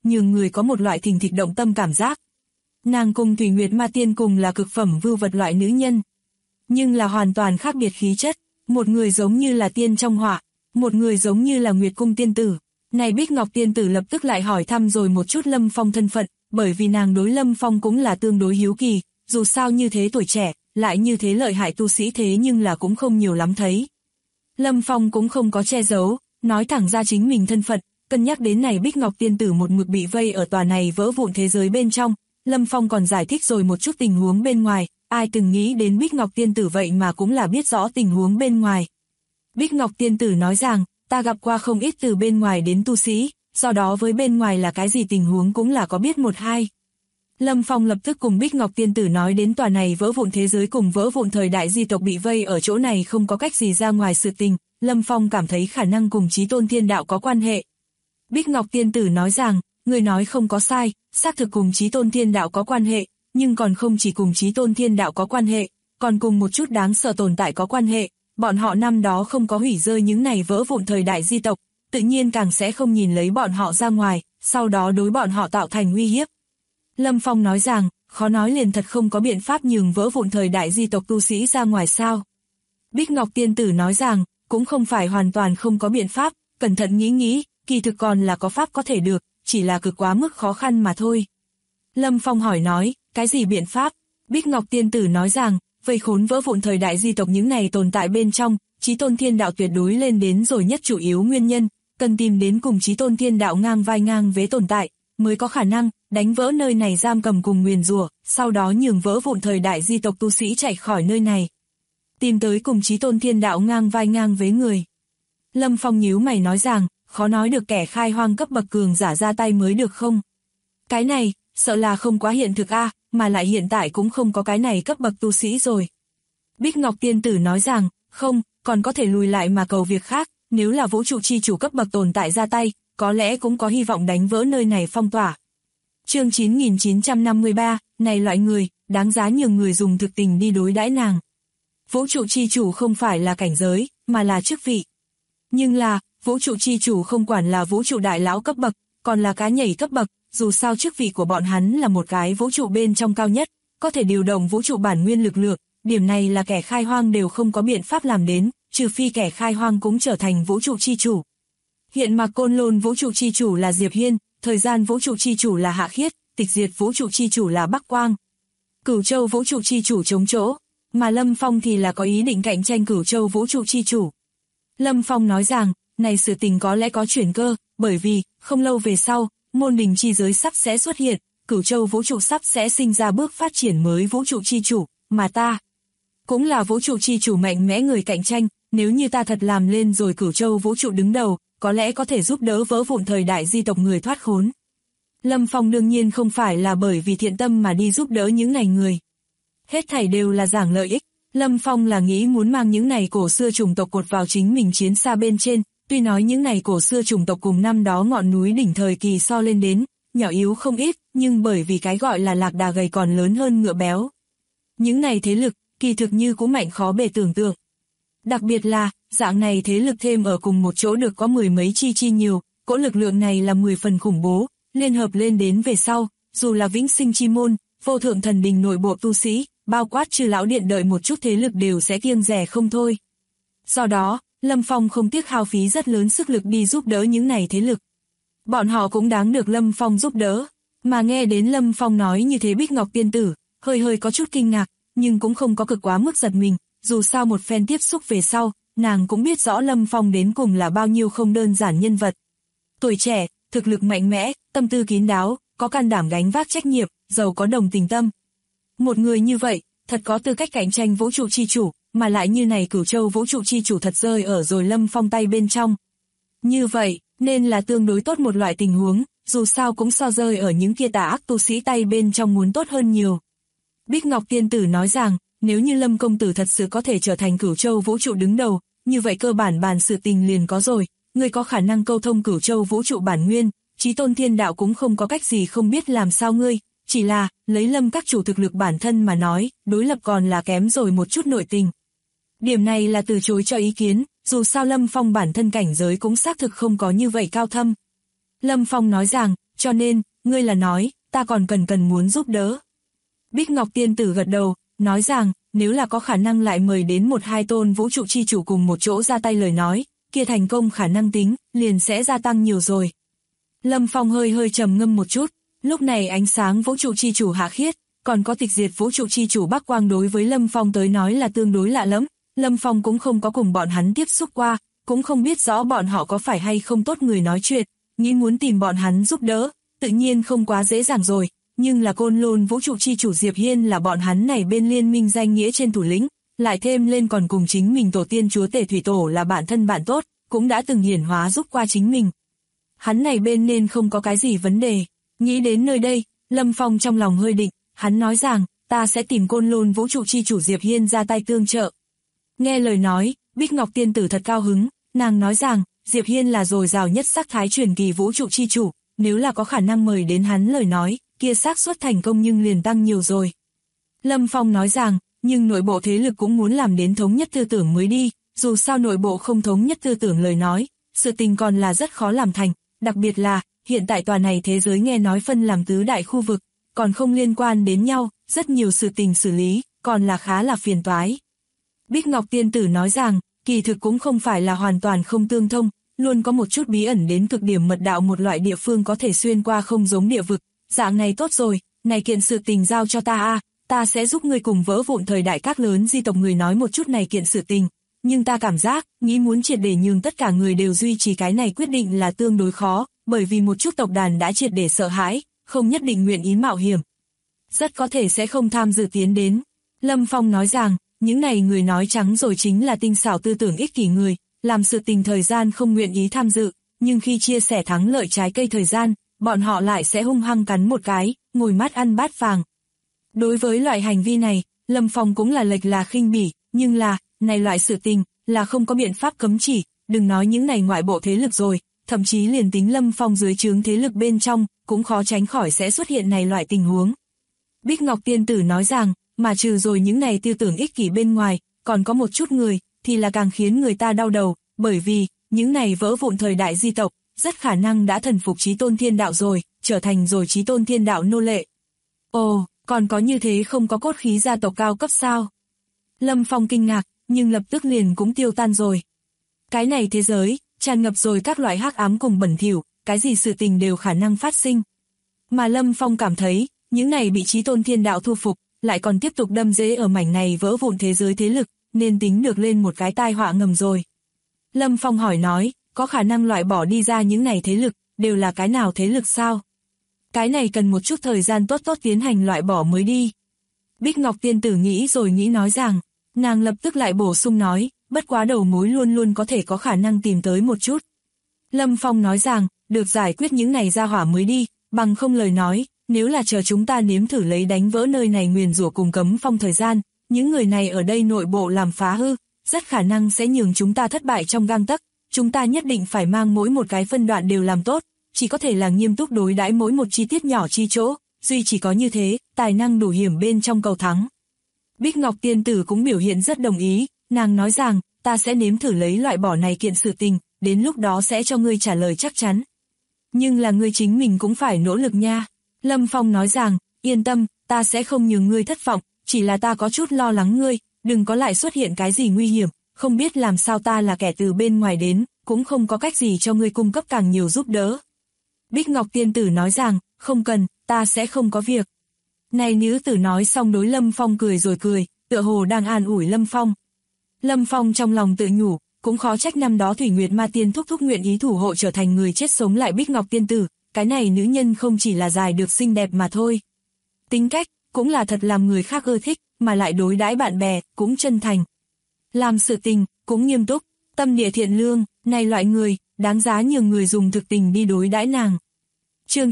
nhường người có một loại thình thịch động tâm cảm giác. Nàng cùng Thủy Nguyệt Ma Tiên cùng là cực phẩm vưu vật loại nữ nhân, nhưng là hoàn toàn khác biệt khí chất, một người giống như là tiên trong họa, một người giống như là Nguyệt Cung tiên tử. Này Bích Ngọc tiên tử lập tức lại hỏi thăm rồi một chút Lâm Phong thân phận, bởi vì nàng đối Lâm Phong cũng là tương đối hiếu kỳ, dù sao như thế tuổi trẻ, lại như thế lợi hại tu sĩ thế nhưng là cũng không nhiều lắm thấy. Lâm Phong cũng không có che giấu, nói thẳng ra chính mình thân phận, cân nhắc đến này Bích Ngọc tiên tử một mực bị vây ở tòa này vỡ vụn thế giới bên trong, Lâm Phong còn giải thích rồi một chút tình huống bên ngoài, ai từng nghĩ đến Bích Ngọc tiên tử vậy mà cũng là biết rõ tình huống bên ngoài. Bích Ngọc tiên tử nói rằng, ta gặp qua không ít từ bên ngoài đến tu sĩ, do đó với bên ngoài là cái gì tình huống cũng là có biết một hai. Lâm Phong lập tức cùng Bích Ngọc tiên tử nói đến tòa này vỡ vụn thế giới cùng vỡ vụn thời đại di tộc bị vây ở chỗ này không có cách gì ra ngoài sự tình, Lâm Phong cảm thấy khả năng cùng Chí Tôn Thiên Đạo có quan hệ. Bích Ngọc tiên tử nói rằng, người nói không có sai, xác thực cùng Chí Tôn Thiên Đạo có quan hệ, nhưng còn không chỉ cùng Chí Tôn Thiên Đạo có quan hệ, còn cùng một chút đáng sợ tồn tại có quan hệ, bọn họ năm đó không có hủy rơi những này vỡ vụn thời đại di tộc, tự nhiên càng sẽ không nhìn lấy bọn họ ra ngoài, sau đó đối bọn họ tạo thành uy hiếp. Lâm Phong nói rằng, khó nói liền thật không có biện pháp nhường vỡ vụn thời đại di tộc tu sĩ ra ngoài sao. Bích Ngọc tiên tử nói rằng, cũng không phải hoàn toàn không có biện pháp, cẩn thận nghĩ, kỳ thực còn là có pháp có thể được, chỉ là cực quá mức khó khăn mà thôi. Lâm Phong hỏi nói, cái gì biện pháp? Bích Ngọc tiên tử nói rằng, vây khốn vỡ vụn thời đại di tộc những này tồn tại bên trong, Chí Tôn Thiên Đạo tuyệt đối lên đến rồi nhất chủ yếu nguyên nhân, cần tìm đến cùng Chí Tôn Thiên Đạo ngang vai ngang vế tồn tại, mới có khả năng đánh vỡ nơi này giam cầm cùng nguyền rủa, sau đó nhường vỡ vụn thời đại di tộc tu sĩ chạy khỏi nơi này. Tìm tới cùng Chí Tôn Thiên Đạo ngang vai ngang vế người. Lâm Phong nhíu mày nói rằng, khó nói được kẻ khai hoang cấp bậc cường giả ra tay mới được không? Cái này, sợ là không quá hiện thực a, mà lại hiện tại cũng không có cái này cấp bậc tu sĩ rồi. Bích Ngọc tiên tử nói rằng, không, còn có thể lùi lại mà cầu việc khác, nếu là vũ trụ chi chủ cấp bậc tồn tại ra tay, có lẽ cũng có hy vọng đánh vỡ nơi này phong tỏa. Chương 9953, này loại người, đáng giá nhường người dùng thực tình đi đối đãi nàng. Vũ trụ chi chủ không phải là cảnh giới, mà là chức vị. Nhưng là, vũ trụ chi chủ không quản là vũ trụ đại lão cấp bậc, còn là cá nhảy cấp bậc, dù sao chức vị của bọn hắn là một cái vũ trụ bên trong cao nhất, có thể điều động vũ trụ bản nguyên lực lượng, điểm này là kẻ khai hoang đều không có biện pháp làm đến, trừ phi kẻ khai hoang cũng trở thành vũ trụ chi chủ. Hiện Mạc Côn Lôn vũ trụ chi chủ là Diệp Hiên, thời gian vũ trụ chi chủ là Hạ Khiết, tịch diệt vũ trụ chi chủ là Bắc Quang. Cửu Châu vũ trụ chi chủ chống chỗ, mà Lâm Phong thì là có ý định cạnh tranh Cửu Châu vũ trụ chi chủ. Lâm Phong nói rằng, này sự tình có lẽ có chuyển cơ, bởi vì, không lâu về sau, môn đình chi giới sắp sẽ xuất hiện, Cửu Châu vũ trụ sắp sẽ sinh ra bước phát triển mới vũ trụ chi chủ, mà ta cũng là vũ trụ chi chủ mạnh mẽ người cạnh tranh, nếu như ta thật làm lên rồi Cửu Châu vũ trụ đứng đầu, có lẽ có thể giúp đỡ vỡ vụn thời đại di tộc người thoát khốn. Lâm Phong đương nhiên không phải là bởi vì thiện tâm mà đi giúp đỡ những này người. Hết thảy đều là giảng lợi ích, Lâm Phong là nghĩ muốn mang những này cổ xưa chủng tộc cột vào chính mình chiến xa bên trên, tuy nói những này cổ xưa chủng tộc cùng năm đó ngọn núi đỉnh thời kỳ so lên đến, nhỏ yếu không ít, nhưng bởi vì cái gọi là lạc đà gầy còn lớn hơn ngựa béo. Những này thế lực, kỳ thực như cũng mạnh khó bề tưởng tượng. Đặc biệt là, dạng này thế lực thêm ở cùng một chỗ được có mười mấy chi nhiều, cỗ lực lượng này là 10 phần khủng bố, liên hợp lên đến về sau, dù là vĩnh sinh chi môn, vô thượng thần đình nội bộ tu sĩ, bao quát Chư Lão Điện đợi một chút thế lực đều sẽ kiêng dè không thôi. Do đó, Lâm Phong không tiếc hao phí rất lớn sức lực đi giúp đỡ những này thế lực. Bọn họ cũng đáng được Lâm Phong giúp đỡ, mà nghe đến Lâm Phong nói như thế Bích Ngọc tiên tử, hơi có chút kinh ngạc, nhưng cũng không có cực quá mức giật mình, dù sao một phen tiếp xúc về sau, nàng cũng biết rõ Lâm Phong đến cùng là bao nhiêu không đơn giản nhân vật. Tuổi trẻ, thực lực mạnh mẽ, tâm tư kín đáo, có can đảm gánh vác trách nhiệm, giàu có đồng tình tâm. Một người như vậy, thật có tư cách cạnh tranh vũ trụ chi chủ, mà lại như này Cửu Châu vũ trụ chi chủ thật rơi ở rồi Lâm Phong tay bên trong. Như vậy, nên là tương đối tốt một loại tình huống, dù sao cũng so rơi ở những kia tà ác tu sĩ tay bên trong muốn tốt hơn nhiều. Bích Ngọc tiên tử nói rằng, nếu như Lâm công tử thật sự có thể trở thành Cửu Châu vũ trụ đứng đầu, như vậy cơ bản bàn sự tình liền có rồi, người có khả năng câu thông Cửu Châu vũ trụ bản nguyên, Chí Tôn Thiên Đạo cũng không có cách gì không biết làm sao ngươi, chỉ là, lấy Lâm các chủ thực lực bản thân mà nói, đối lập còn là kém rồi một chút nội tình. Điểm này là từ chối cho ý kiến, dù sao Lâm Phong bản thân cảnh giới cũng xác thực không có như vậy cao thâm. Lâm Phong nói rằng, cho nên, ngươi là nói, ta còn cần muốn giúp đỡ. Bích Ngọc Tiên Tử gật đầu, nói rằng, nếu là có khả năng lại mời đến 1-2 tôn vũ trụ chi chủ cùng một chỗ ra tay lời nói, kia thành công khả năng tính, liền sẽ gia tăng nhiều rồi. Lâm Phong hơi trầm ngâm một chút, lúc này ánh sáng vũ trụ chi chủ Hạ Khiết, còn có tịch diệt vũ trụ chi chủ Bắc Quang đối với Lâm Phong tới nói là tương đối lạ lắm, Lâm Phong cũng không có cùng bọn hắn tiếp xúc qua, cũng không biết rõ bọn họ có phải hay không tốt người nói chuyện, nghĩ muốn tìm bọn hắn giúp đỡ, tự nhiên không quá dễ dàng rồi, nhưng là Côn Lôn vũ trụ chi chủ Diệp Hiên là bọn hắn này bên liên minh danh nghĩa trên thủ lĩnh, lại thêm lên còn cùng chính mình tổ tiên chúa tể thủy tổ là bạn thân bạn tốt, cũng đã từng hiển hóa giúp qua chính mình. Hắn này bên nên không có cái gì vấn đề, nghĩ đến nơi đây, Lâm Phong trong lòng hơi định, hắn nói rằng, ta sẽ tìm Côn Lôn vũ trụ chi chủ Diệp Hiên ra tay tương trợ. Nghe lời nói, Bích Ngọc Tiên Tử thật cao hứng, nàng nói rằng, Diệp Hiên là dồi dào nhất sắc thái truyền kỳ vũ trụ chi chủ, nếu là có khả năng mời đến hắn lời nói, kia xác suất thành công nhưng liền tăng nhiều rồi. Lâm Phong nói rằng, nhưng nội bộ thế lực cũng muốn làm đến thống nhất tư tưởng mới đi, dù sao nội bộ không thống nhất tư tưởng lời nói, sự tình còn là rất khó làm thành, đặc biệt là, hiện tại tòa này thế giới nghe nói phân làm tứ đại khu vực, còn không liên quan đến nhau, rất nhiều sự tình xử lý, còn là khá là phiền toái. Bích Ngọc Tiên Tử nói rằng, kỳ thực cũng không phải là hoàn toàn không tương thông, luôn có một chút bí ẩn đến cực điểm mật đạo một loại địa phương có thể xuyên qua không giống địa vực, dạng này tốt rồi, này kiện sự tình giao cho ta ta sẽ giúp ngươi cùng vỡ vụn thời đại các lớn di tộc người nói một chút này kiện sự tình, nhưng ta cảm giác, nghĩ muốn triệt để nhường tất cả người đều duy trì cái này quyết định là tương đối khó, bởi vì một chút tộc đàn đã triệt để sợ hãi, không nhất định nguyện ý mạo hiểm. Rất có thể sẽ không tham dự tiến đến. Lâm Phong nói rằng, những này người nói trắng rồi chính là tinh xảo tư tưởng ích kỷ người, làm sự tình thời gian không nguyện ý tham dự, nhưng khi chia sẻ thắng lợi trái cây thời gian, bọn họ lại sẽ hung hăng cắn một cái, ngồi mắt ăn bát vàng. Đối với loại hành vi này, Lâm Phong cũng là lệch là khinh bỉ, nhưng là, này loại sự tình, là không có biện pháp cấm chỉ, đừng nói những này ngoại bộ thế lực rồi, thậm chí liền tính Lâm Phong dưới trướng thế lực bên trong, cũng khó tránh khỏi sẽ xuất hiện này loại tình huống. Bích Ngọc Tiên Tử nói rằng, mà trừ rồi những này tư tưởng ích kỷ bên ngoài, còn có một chút người, thì là càng khiến người ta đau đầu, bởi vì, những này vỡ vụn thời đại di tộc, rất khả năng đã thần phục Chí Tôn Thiên Đạo rồi, trở thành rồi Chí Tôn Thiên Đạo nô lệ. Ồ, còn có như thế không có cốt khí gia tộc cao cấp sao? Lâm Phong kinh ngạc, nhưng lập tức liền cũng tiêu tan rồi. Cái này thế giới, tràn ngập rồi các loại hắc ám cùng bẩn thỉu, cái gì sự tình đều khả năng phát sinh. Mà Lâm Phong cảm thấy, những này bị Chí Tôn Thiên Đạo thu phục, lại còn tiếp tục đâm rễ ở mảnh này vỡ vụn thế giới thế lực, nên tính được lên một cái tai họa ngầm rồi. Lâm Phong hỏi nói, có khả năng loại bỏ đi ra những này thế lực, đều là cái nào thế lực sao? Cái này cần một chút thời gian tốt tiến hành loại bỏ mới đi. Bích Ngọc Tiên Tử nghĩ rồi nghĩ nói rằng, nàng lập tức lại bổ sung nói, bất quá đầu mối luôn luôn có thể có khả năng tìm tới một chút. Lâm Phong nói rằng, được giải quyết những này ra hỏa mới đi, bằng không lời nói, nếu là chờ chúng ta nếm thử lấy đánh vỡ nơi này nguyền rủa cùng cấm phong thời gian, những người này ở đây nội bộ làm phá hư, rất khả năng sẽ nhường chúng ta thất bại trong gang tấc, chúng ta nhất định phải mang mỗi một cái phân đoạn đều làm tốt, chỉ có thể là nghiêm túc đối đãi mỗi một chi tiết nhỏ chi chỗ, duy chỉ có như thế, tài năng đủ hiểm bên trong cầu thắng. Bích Ngọc Tiên Tử cũng biểu hiện rất đồng ý, nàng nói rằng, ta sẽ nếm thử lấy loại bỏ này kiện sự tình, đến lúc đó sẽ cho ngươi trả lời chắc chắn. Nhưng là ngươi chính mình cũng phải nỗ lực nha. Lâm Phong nói rằng, yên tâm, ta sẽ không nhường ngươi thất vọng, chỉ là ta có chút lo lắng ngươi, đừng có lại xuất hiện cái gì nguy hiểm, không biết làm sao ta là kẻ từ bên ngoài đến, cũng không có cách gì cho ngươi cung cấp càng nhiều giúp đỡ. Bích Ngọc Tiên Tử nói rằng, không cần, ta sẽ không có việc. Này nữ tử nói xong đối Lâm Phong cười rồi cười, tựa hồ đang an ủi Lâm Phong. Lâm Phong trong lòng tự nhủ, cũng khó trách năm đó Thủy Nguyệt Ma Tiên thúc nguyện ý thủ hộ trở thành người chết sống lại Bích Ngọc Tiên Tử, cái này nữ nhân không chỉ là dài được xinh đẹp mà thôi. Tính cách, cũng là thật làm người khác ưa thích, mà lại đối đãi bạn bè, cũng chân thành. Làm sự tình, cũng nghiêm túc, tâm địa thiện lương, này loại người, đáng giá nhường người dùng thực tình đi đối đãi nàng. Chương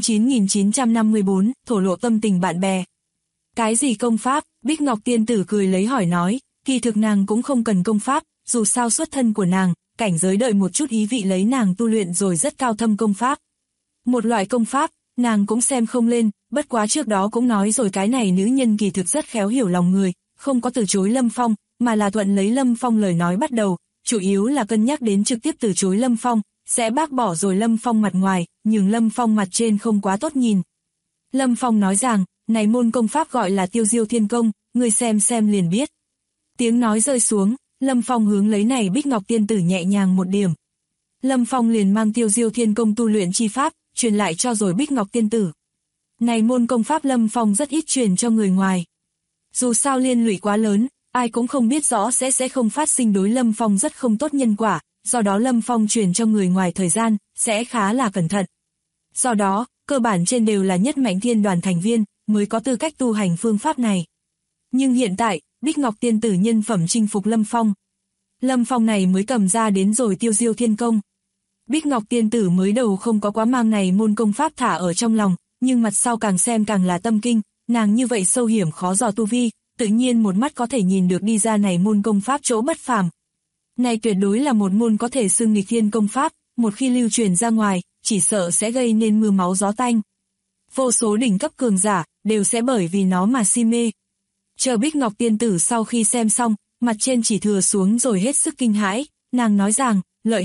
9954, thổ lộ tâm tình bạn bè. Cái gì công pháp? Bích Ngọc Tiên Tử cười lấy hỏi nói, kỳ thực nàng cũng không cần công pháp, dù sao xuất thân của nàng, cảnh giới đợi một chút ý vị lấy nàng tu luyện rồi rất cao thâm công pháp. Một loại công pháp, nàng cũng xem không lên, bất quá trước đó cũng nói rồi cái này nữ nhân kỳ thực rất khéo hiểu lòng người, không có từ chối Lâm Phong, mà là thuận lấy Lâm Phong lời nói bắt đầu, chủ yếu là cân nhắc đến trực tiếp từ chối Lâm Phong, sẽ bác bỏ rồi Lâm Phong mặt ngoài, nhưng Lâm Phong mặt trên không quá tốt nhìn. Lâm Phong nói rằng, này môn công pháp gọi là Tiêu Diêu Thiên Công, ngươi xem liền biết. Tiếng nói rơi xuống, Lâm Phong hướng lấy này Bích Ngọc tiên tử nhẹ nhàng một điểm. Lâm Phong liền mang Tiêu Diêu Thiên Công tu luyện chi pháp, truyền lại cho rồi Bích Ngọc tiên tử. Này môn công pháp Lâm Phong rất ít truyền cho người ngoài. Dù sao liên lụy quá lớn, ai cũng không biết rõ sẽ không phát sinh đối Lâm Phong rất không tốt nhân quả, do đó Lâm Phong truyền cho người ngoài thời gian, sẽ khá là cẩn thận. Do đó, cơ bản trên đều là nhất mạnh thiên đoàn thành viên, mới có tư cách tu hành phương pháp này. Nhưng hiện tại, Bích Ngọc tiên tử nhân phẩm chinh phục Lâm Phong. Lâm Phong này mới cầm ra đến rồi Tiêu Diêu Thiên Công. Bích Ngọc tiên tử mới đầu không có quá mang này môn công pháp thả ở trong lòng, nhưng mặt sau càng xem càng là tâm kinh, nàng như vậy sâu hiểm khó dò tu vi, tự nhiên một mắt có thể nhìn được đi ra này môn công pháp chỗ bất phàm. Này tuyệt đối là một môn có thể xưng nghịch thiên công pháp, một khi lưu truyền ra ngoài, chỉ sợ sẽ gây nên mưa máu gió tanh. Vô số đỉnh cấp cường giả, đều sẽ bởi vì nó mà si mê. Chờ Bích Ngọc tiên tử sau khi xem xong, mặt trên chỉ thừa xuống rồi hết sức kinh hãi, nàng nói rằng,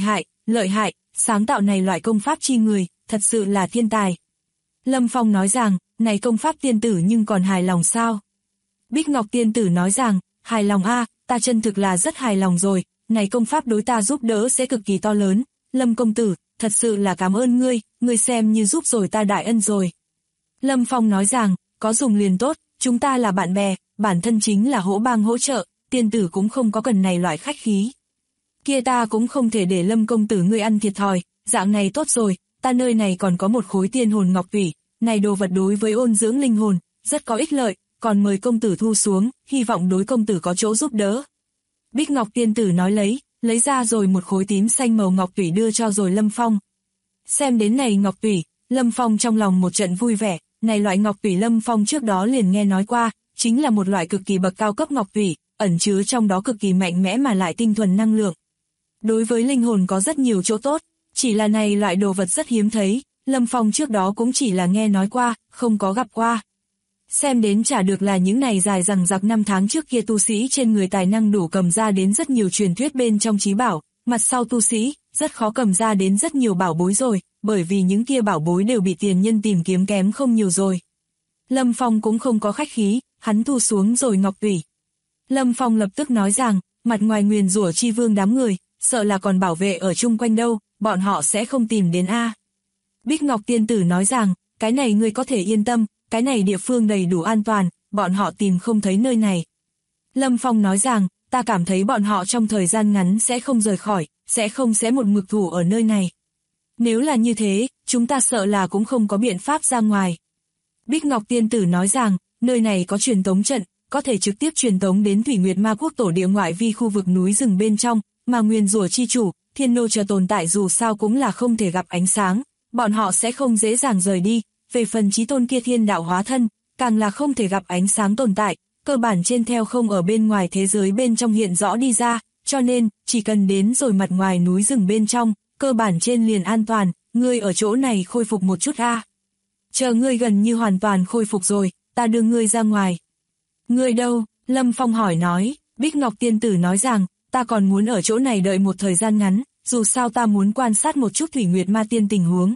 lợi hại, sáng tạo này loại công pháp chi người, thật sự là thiên tài. Lâm Phong nói rằng, này công pháp tiên tử nhưng còn hài lòng sao? Bích Ngọc tiên tử nói rằng, hài lòng a, ta chân thực là rất hài lòng rồi, này công pháp đối ta giúp đỡ sẽ cực kỳ to lớn. Lâm công tử, thật sự là cảm ơn ngươi xem như giúp rồi ta đại ân rồi. Lâm Phong nói rằng, có dùng liền tốt, chúng ta là bạn bè, bản thân chính là hỗ bang hỗ trợ, tiên tử cũng không có cần này loại khách khí. Kia ta cũng không thể để Lâm công tử ngươi ăn thiệt thòi, dạng này tốt rồi, ta nơi này còn có một khối tiên hồn ngọc thủy, này đồ vật đối với ôn dưỡng linh hồn, rất có ích lợi, còn mời công tử thu xuống, hy vọng đối công tử có chỗ giúp đỡ. Bích Ngọc tiên tử nói lấy ra rồi một khối tím xanh màu ngọc thủy đưa cho rồi Lâm Phong. Xem đến này ngọc thủy, Lâm Phong trong lòng một trận vui vẻ, này loại ngọc thủy Lâm Phong trước đó liền nghe nói qua, chính là một loại cực kỳ bậc cao cấp ngọc thủy, ẩn chứa trong đó cực kỳ mạnh mẽ mà lại tinh thuần năng lượng. Đối với linh hồn có rất nhiều chỗ tốt, chỉ là này loại đồ vật rất hiếm thấy, Lâm Phong trước đó cũng chỉ là nghe nói qua, không có gặp qua. Xem đến chả được là những này dài dằng dặc năm tháng trước kia tu sĩ trên người tài năng đủ cầm ra đến rất nhiều truyền thuyết bên trong trí bảo, mặt sau tu sĩ, rất khó cầm ra đến rất nhiều bảo bối rồi, bởi vì những kia bảo bối đều bị tiền nhân tìm kiếm kém không nhiều rồi. Lâm Phong cũng không có khách khí, hắn thu xuống rồi ngọc thủy. Lâm Phong lập tức nói rằng, mặt ngoài nguyền rủa chi vương đám người, sợ là còn bảo vệ ở chung quanh đâu, bọn họ sẽ không tìm đến a. Bích Ngọc tiên tử nói rằng, cái này ngươi có thể yên tâm, cái này địa phương đầy đủ an toàn, bọn họ tìm không thấy nơi này. Lâm Phong nói rằng, ta cảm thấy bọn họ trong thời gian ngắn sẽ không rời khỏi, sẽ một mực thủ ở nơi này. Nếu là như thế, chúng ta sợ là cũng không có biện pháp ra ngoài. Bích Ngọc tiên tử nói rằng, nơi này có truyền tống trận, có thể trực tiếp truyền tống đến Thủy Nguyệt Ma Quốc tổ địa ngoại vi khu vực núi rừng bên trong, mà nguyền rủa chi chủ, thiên nô chờ tồn tại dù sao cũng là không thể gặp ánh sáng, bọn họ sẽ không dễ dàng rời đi. Về phần chí tôn kia thiên đạo hóa thân, càng là không thể gặp ánh sáng tồn tại, cơ bản trên theo không ở bên ngoài thế giới bên trong hiện rõ đi ra, cho nên, chỉ cần đến rồi mặt ngoài núi rừng bên trong, cơ bản trên liền an toàn, ngươi ở chỗ này khôi phục một chút a. Chờ ngươi gần như hoàn toàn khôi phục rồi, ta đưa ngươi ra ngoài. Ngươi đâu? Lâm Phong hỏi nói, Bích Ngọc tiên tử nói rằng, ta còn muốn ở chỗ này đợi một thời gian ngắn, dù sao ta muốn quan sát một chút Thủy Nguyệt Ma Tiên tình huống.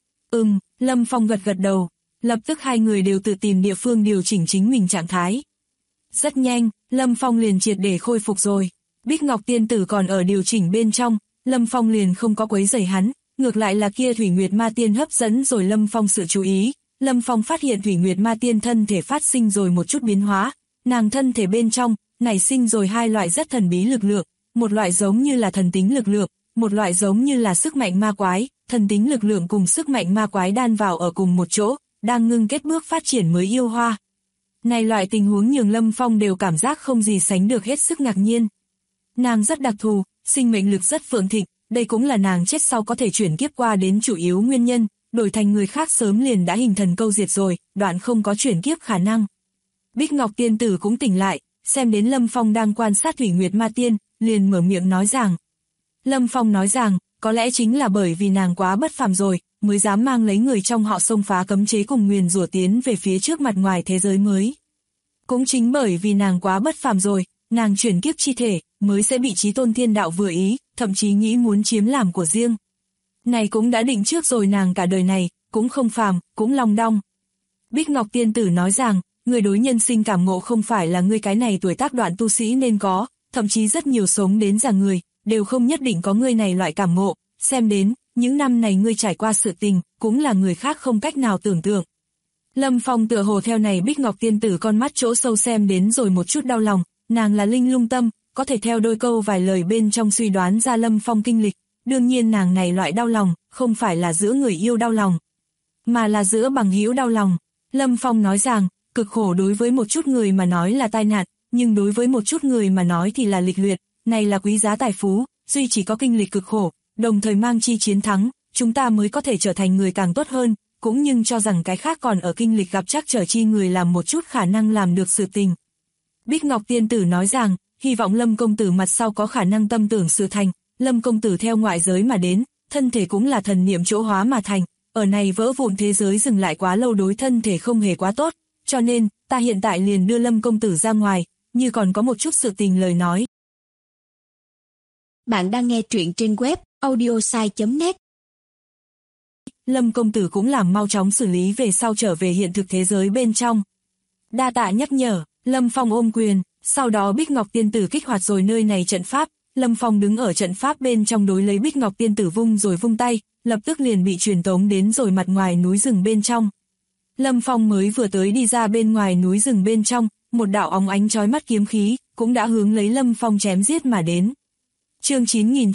Lâm Phong gật đầu, lập tức hai người đều tự tìm địa phương điều chỉnh chính mình trạng thái. Rất nhanh, Lâm Phong liền triệt để khôi phục rồi. Bích Ngọc tiên tử còn ở điều chỉnh bên trong, Lâm Phong liền không có quấy rầy hắn, ngược lại là kia Thủy Nguyệt Ma Tiên hấp dẫn rồi Lâm Phong sự chú ý. Lâm Phong phát hiện Thủy Nguyệt Ma Tiên thân thể phát sinh rồi một chút biến hóa, nàng thân thể bên trong, nảy sinh rồi hai loại rất thần bí lực lượng, một loại giống như là thần tính lực lượng, một loại giống như là sức mạnh ma quái, thần tính lực lượng cùng sức mạnh ma quái đan vào ở cùng một chỗ, đang ngưng kết bước phát triển mới yêu hoa. Này loại tình huống nhường Lâm Phong đều cảm giác không gì sánh được hết sức ngạc nhiên. Nàng rất đặc thù, sinh mệnh lực rất phượng thịnh, đây cũng là nàng chết sau có thể chuyển kiếp qua đến chủ yếu nguyên nhân, đổi thành người khác sớm liền đã hình thần câu diệt rồi, đoạn không có chuyển kiếp khả năng. Bích Ngọc tiên tử cũng tỉnh lại, xem đến Lâm Phong đang quan sát Thủy Nguyệt Ma Tiên, liền mở miệng nói rằng. Lâm Phong nói rằng, có lẽ chính là bởi vì nàng quá bất phàm rồi, mới dám mang lấy người trong họ xông phá cấm chế cùng nguyền rủa tiến về phía trước mặt ngoài thế giới mới. Cũng chính bởi vì nàng quá bất phàm rồi, nàng chuyển kiếp chi thể, mới sẽ bị chí tôn thiên đạo vừa ý, thậm chí nghĩ muốn chiếm làm của riêng. Này cũng đã định trước rồi, nàng cả đời này, cũng không phàm, cũng long đong. Bích Ngọc Tiên Tử nói rằng, người đối nhân sinh cảm ngộ không phải là ngươi cái này tuổi tác đoạn tu sĩ nên có, thậm chí rất nhiều sống đến già người, đều không nhất định có ngươi này loại cảm ngộ, xem đến, những năm này ngươi trải qua sự tình, cũng là người khác không cách nào tưởng tượng. Lâm Phong tựa hồ theo này Bích Ngọc Tiên Tử con mắt chỗ sâu xem đến rồi một chút đau lòng, nàng là linh lung tâm, có thể theo đôi câu vài lời bên trong suy đoán ra Lâm Phong kinh lịch, đương nhiên nàng này loại đau lòng, không phải là giữa người yêu đau lòng, mà là giữa bằng hữu đau lòng. Lâm Phong nói rằng, cực khổ đối với một chút người mà nói là tai nạn, nhưng đối với một chút người mà nói thì là lịch luyện, này là quý giá tài phú, duy chỉ có kinh lịch cực khổ, đồng thời mang chi chiến thắng, chúng ta mới có thể trở thành người càng tốt hơn, cũng nhưng cho rằng cái khác còn ở kinh lịch gặp trắc trở chi người làm một chút khả năng làm được sự tình. Bích Ngọc Tiên Tử nói rằng, hy vọng Lâm công tử mặt sau có khả năng tâm tưởng sự thành, Lâm công tử theo ngoại giới mà đến, thân thể cũng là thần niệm chỗ hóa mà thành, ở này vỡ vụn thế giới dừng lại quá lâu đối thân thể không hề quá tốt, cho nên, ta hiện tại liền đưa Lâm công tử ra ngoài, như còn có một chút sự tình lời nói. Bạn đang nghe truyện trên web audiosai.net. Lâm công tử cũng làm mau chóng xử lý về sau trở về hiện thực thế giới bên trong. Đa tạ nhắc nhở, Lâm Phong ôm quyền, sau đó Bích Ngọc Tiên Tử kích hoạt rồi nơi này trận pháp, Lâm Phong đứng ở trận pháp bên trong đối lấy Bích Ngọc Tiên Tử vung rồi vung tay, lập tức liền bị truyền tống đến rồi mặt ngoài núi rừng bên trong. Lâm Phong mới vừa tới đi ra bên ngoài núi rừng bên trong, một đạo óng ánh chói mắt kiếm khí, cũng đã hướng lấy Lâm Phong chém giết mà đến. Chương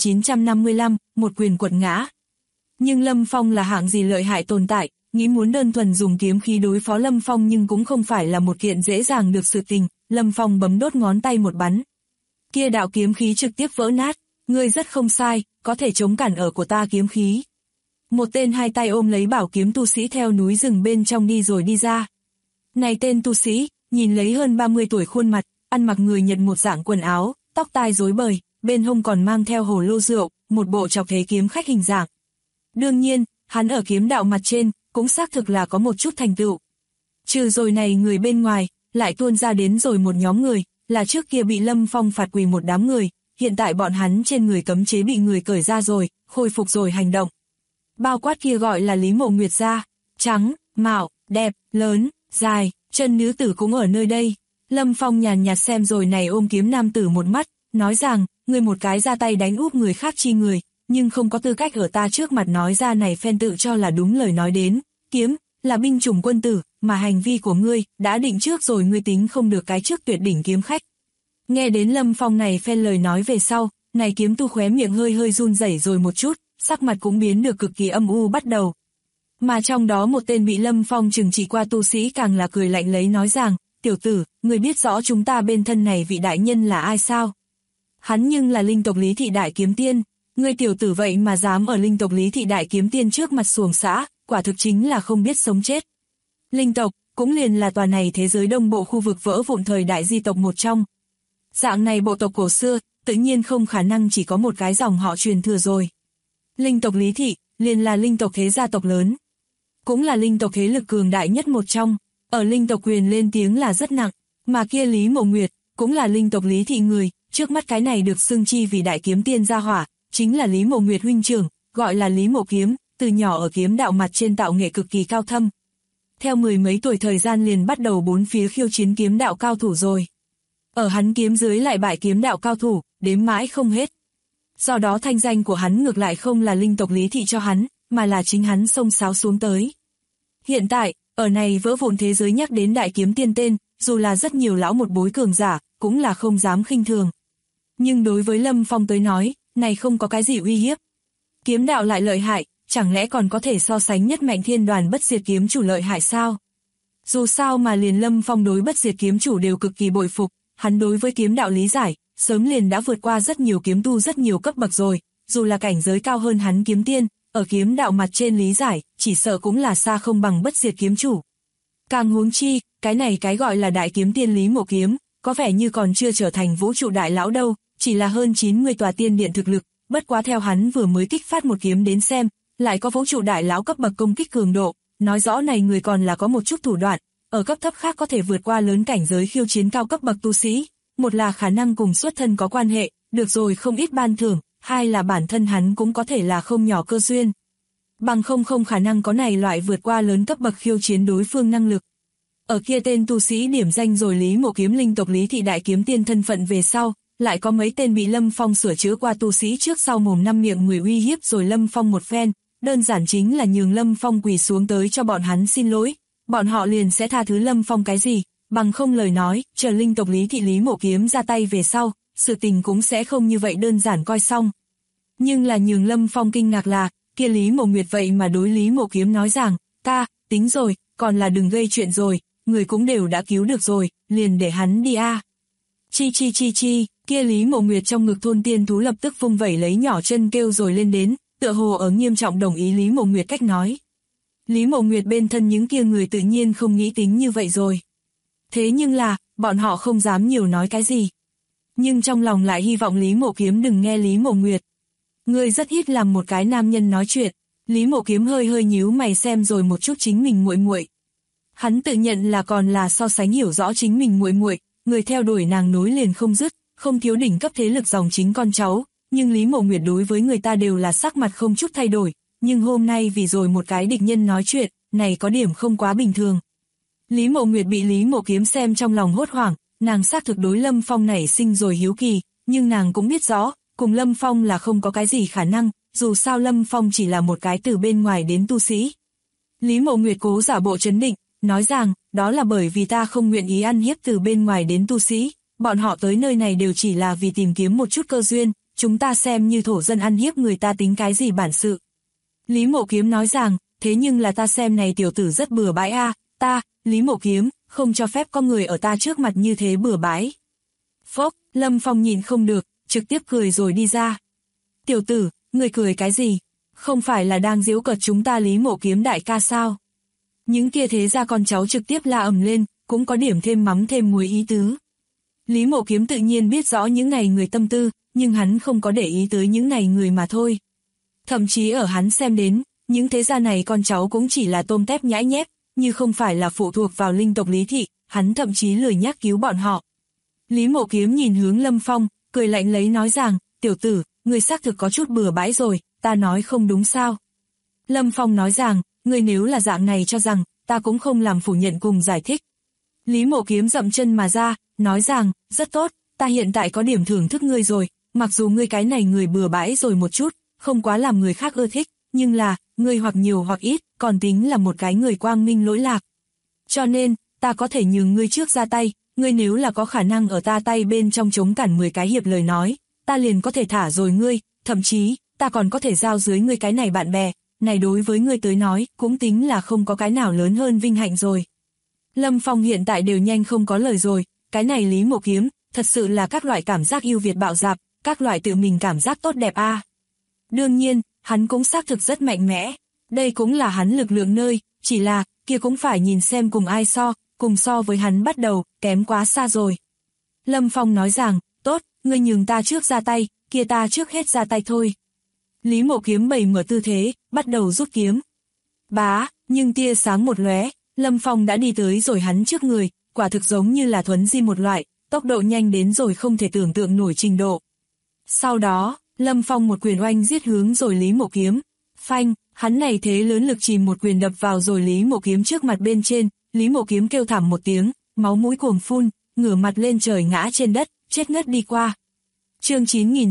9955, một quyền quật ngã. Nhưng Lâm Phong là hạng gì lợi hại tồn tại, nghĩ muốn đơn thuần dùng kiếm khí đối phó Lâm Phong nhưng cũng không phải là một kiện dễ dàng được sự tình, Lâm Phong bấm đốt ngón tay một bắn. Kia đạo kiếm khí trực tiếp vỡ nát, ngươi rất không sai, có thể chống cản ở của ta kiếm khí. Một tên hai tay ôm lấy bảo kiếm tu sĩ theo núi rừng bên trong đi rồi đi ra. Này tên tu sĩ, nhìn lấy hơn 30 tuổi khuôn mặt, ăn mặc người Nhật một dạng quần áo, tóc tai rối bời, bên hông còn mang theo hồ lô rượu, một bộ chọc thế kiếm khách hình dạng. Đương nhiên, hắn ở kiếm đạo mặt trên, cũng xác thực là có một chút thành tựu. Trừ rồi này người bên ngoài, lại tuôn ra đến rồi một nhóm người, là trước kia bị Lâm Phong phạt quỳ một đám người, hiện tại bọn hắn trên người cấm chế bị người cởi ra rồi, khôi phục rồi hành động. Bao quát kia gọi là Lý Mộ Nguyệt gia, trắng, mạo, đẹp, lớn, dài, chân nữ tử cũng ở nơi đây. Lâm Phong nhàn nhạt xem rồi này ôm kiếm nam tử một mắt, nói rằng, người một cái ra tay đánh úp người khác chi người, nhưng không có tư cách ở ta trước mặt nói ra này phen tự cho là đúng lời nói đến, kiếm, là binh chủng quân tử, mà hành vi của ngươi, đã định trước rồi ngươi tính không được cái trước tuyệt đỉnh kiếm khách. Nghe đến Lâm Phong này phen lời nói về sau, này kiếm tu khóe miệng hơi hơi run rẩy rồi một chút, sắc mặt cũng biến được cực kỳ âm u bắt đầu. Mà trong đó một tên bị Lâm Phong trừng trị qua tu sĩ càng là cười lạnh lấy nói rằng, tiểu tử, ngươi biết rõ chúng ta bên thân này vị đại nhân là ai sao? Hắn nhưng là linh tộc Lý Thị Đại Kiếm Tiên, ngươi tiểu tử vậy mà dám ở linh tộc Lý Thị Đại Kiếm Tiên trước mặt xuồng xã, quả thực chính là không biết sống chết. Linh tộc, cũng liền là tòa này thế giới đông bộ khu vực vỡ vụn thời đại di tộc một trong. Dạng này bộ tộc cổ xưa, tự nhiên không khả năng chỉ có một cái dòng họ truyền thừa rồi. Linh tộc Lý Thị, liền là linh tộc thế gia tộc lớn. Cũng là linh tộc thế lực cường đại nhất một trong, ở linh tộc quyền lên tiếng là rất nặng, mà kia Lý Mộ Nguyệt, cũng là linh tộc Lý Thị người, trước mắt cái này được xưng chi vì Đại Kiếm Tiên gia hỏa, chính là Lý Mộ Nguyệt huynh trưởng, gọi là Lý Mộ Kiếm, từ nhỏ ở kiếm đạo mặt trên tạo nghệ cực kỳ cao thâm. Theo mười mấy tuổi thời gian liền bắt đầu bốn phía khiêu chiến kiếm đạo cao thủ rồi. Ở hắn kiếm dưới lại bại kiếm đạo cao thủ, đếm mãi không hết. Do đó thanh danh của hắn ngược lại không là linh tộc Lý Thị cho hắn, mà là chính hắn xông xáo xuống tới. Hiện tại, ở này vỡ vụn thế giới nhắc đến Đại Kiếm Tiên tên, dù là rất nhiều lão một bối cường giả, cũng là không dám khinh thường. Nhưng đối với Lâm Phong tới nói, này không có cái gì uy hiếp. Kiếm đạo lại lợi hại, chẳng lẽ còn có thể so sánh nhất mạnh thiên đoàn bất diệt kiếm chủ lợi hại sao? Dù sao mà liền Lâm Phong đối bất diệt kiếm chủ đều cực kỳ bội phục, hắn đối với kiếm đạo lý giải, sớm liền đã vượt qua rất nhiều kiếm tu rất nhiều cấp bậc rồi, dù là cảnh giới cao hơn hắn kiếm tiên, ở kiếm đạo mặt trên lý giải, chỉ sợ cũng là xa không bằng bất diệt kiếm chủ. Càng huống chi, cái này cái gọi là Đại Kiếm Tiên Lý Mộ Kiếm, có vẻ như còn chưa trở thành vũ trụ đại lão đâu, chỉ là hơn 90 tòa tiên điện thực lực, bất quá theo hắn vừa mới kích phát một kiếm đến xem, lại có vũ trụ đại lão cấp bậc công kích cường độ, nói rõ này người còn là có một chút thủ đoạn, ở cấp thấp khác có thể vượt qua lớn cảnh giới khiêu chiến cao cấp bậc tu sĩ, một là khả năng cùng xuất thân có quan hệ, được rồi không ít ban thưởng, hai là bản thân hắn cũng có thể là không nhỏ cơ duyên, Bằng không khả năng có này loại vượt qua lớn cấp bậc khiêu chiến đối phương năng lực. Ở kia tên tu sĩ điểm danh rồi Lý Mộ Kiếm linh tộc Lý Thị Đại Kiếm Tiên thân phận về sau, lại có mấy tên bị Lâm Phong sửa chữa qua tu sĩ trước sau mồm năm miệng người uy hiếp rồi Lâm Phong một phen, đơn giản chính là nhường Lâm Phong quỳ xuống tới cho bọn hắn xin lỗi, bọn họ liền sẽ tha thứ Lâm Phong cái gì, bằng không lời nói, chờ linh tộc Lý Thị Lý Mộ Kiếm ra tay về sau, sự tình cũng sẽ không như vậy đơn giản coi xong. Nhưng là nhường Lâm Phong kinh ngạc là, kia Lý Mộ Nguyệt vậy mà đối Lý Mộ Kiếm nói rằng, ta, tính rồi, còn là đừng gây chuyện rồi, người cũng đều đã cứu được rồi, liền để hắn đi a. Chi, kia Lý Mộ Nguyệt trong ngực thôn tiên thú lập tức vung vẩy lấy nhỏ chân kêu rồi lên đến, tựa hồ ở nghiêm trọng đồng ý Lý Mộ Nguyệt cách nói. Lý Mộ Nguyệt bên thân những kia người tự nhiên không nghĩ tính như vậy rồi. Thế nhưng là, bọn họ không dám nhiều nói cái gì. Nhưng trong lòng lại hy vọng Lý Mộ Kiếm đừng nghe Lý Mộ Nguyệt. Người rất ít làm một cái nam nhân nói chuyện. Lý Mộ Kiếm hơi nhíu mày xem rồi một chút chính mình muội muội. Hắn tự nhận là còn là so sánh hiểu rõ chính mình muội muội, người theo đuổi nàng nối liền không dứt, không thiếu đỉnh cấp thế lực dòng chính con cháu, nhưng Lý Mộ Nguyệt đối với người ta đều là sắc mặt không chút thay đổi, nhưng hôm nay vì rồi một cái địch nhân nói chuyện, này có điểm không quá bình thường. Lý Mộ Nguyệt bị Lý Mộ Kiếm xem trong lòng hốt hoảng, nàng xác thực đối Lâm Phong nảy sinh rồi hiếu kỳ, nhưng nàng cũng biết rõ, cùng Lâm Phong là không có cái gì khả năng, dù sao Lâm Phong chỉ là một cái từ bên ngoài đến tu sĩ. Lý Mộ Nguyệt cố giả bộ trấn định, nói rằng, đó là bởi vì ta không nguyện ý ăn hiếp từ bên ngoài đến tu sĩ, bọn họ tới nơi này đều chỉ là vì tìm kiếm một chút cơ duyên, chúng ta xem như thổ dân ăn hiếp người ta tính cái gì bản sự. Lý Mộ Kiếm nói rằng, thế nhưng là ta xem này tiểu tử rất bừa bãi a, ta, Lý Mộ Kiếm, không cho phép có người ở ta trước mặt như thế bừa bãi. Phốc, Lâm Phong nhìn không được, trực tiếp cười rồi đi ra. Tiểu tử, người cười cái gì? Không phải là đang giễu cợt chúng ta Lý Mộ Kiếm đại ca sao? Những kia thế ra con cháu trực tiếp la ầm lên, cũng có điểm thêm mắm thêm muối ý tứ. Lý Mộ Kiếm tự nhiên biết rõ những này người tâm tư, nhưng hắn không có để ý tới những này người mà thôi. Thậm chí ở hắn xem đến, những thế gia này con cháu cũng chỉ là tôm tép nhãi nhép, như không phải là phụ thuộc vào linh tộc Lý Thị, hắn thậm chí lười nhắc cứu bọn họ. Lý Mộ Kiếm nhìn hướng Lâm Phong, cười lạnh lấy nói rằng, tiểu tử, người xác thực có chút bừa bãi rồi, ta nói không đúng sao. Lâm Phong nói rằng, người nếu là dạng này cho rằng, ta cũng không làm phủ nhận cùng giải thích. Lý Mộ Kiếm dậm chân mà ra, nói rằng, rất tốt, ta hiện tại có điểm thưởng thức ngươi rồi, mặc dù ngươi cái này người bừa bãi rồi một chút, không quá làm người khác ưa thích, nhưng là, ngươi hoặc nhiều hoặc ít, còn tính là một cái người quang minh lỗi lạc. Cho nên, ta có thể nhường ngươi trước ra tay, ngươi nếu là có khả năng ở ta tay bên trong chống cản 10 cái hiệp lời nói, ta liền có thể thả rồi ngươi, thậm chí, ta còn có thể giao dưới ngươi cái này bạn bè, này đối với ngươi tới nói, cũng tính là không có cái nào lớn hơn vinh hạnh rồi. Lâm Phong hiện tại đều nhanh không có lời rồi, cái này Lý Mộ Kiếm, thật sự là các loại cảm giác yêu Việt bạo dạp, các loại tự mình cảm giác tốt đẹp a. Đương nhiên, hắn cũng xác thực rất mạnh mẽ, đây cũng là hắn lực lượng nơi, chỉ là, kia cũng phải nhìn xem cùng ai cùng so với hắn bắt đầu, kém quá xa rồi. Lâm Phong nói rằng, tốt, ngươi nhường ta trước ra tay, kia ta trước hết ra tay thôi. Lý Mộ Kiếm bày mở tư thế, bắt đầu rút kiếm. Bá, nhưng tia sáng một lóe, Lâm Phong đã đi tới rồi hắn trước người, quả thực giống như là thuấn di một loại, tốc độ nhanh đến rồi không thể tưởng tượng nổi trình độ. Sau đó, Lâm Phong một quyền oanh giết hướng rồi Lý Mộ Kiếm. Phanh, hắn này thế lớn lực chìm một quyền đập vào rồi Lý Mộ Kiếm trước mặt bên trên, Lý Mộ Kiếm kêu thảm một tiếng, máu mũi cuồng phun, ngửa mặt lên trời ngã trên đất, chết ngất đi qua. Chương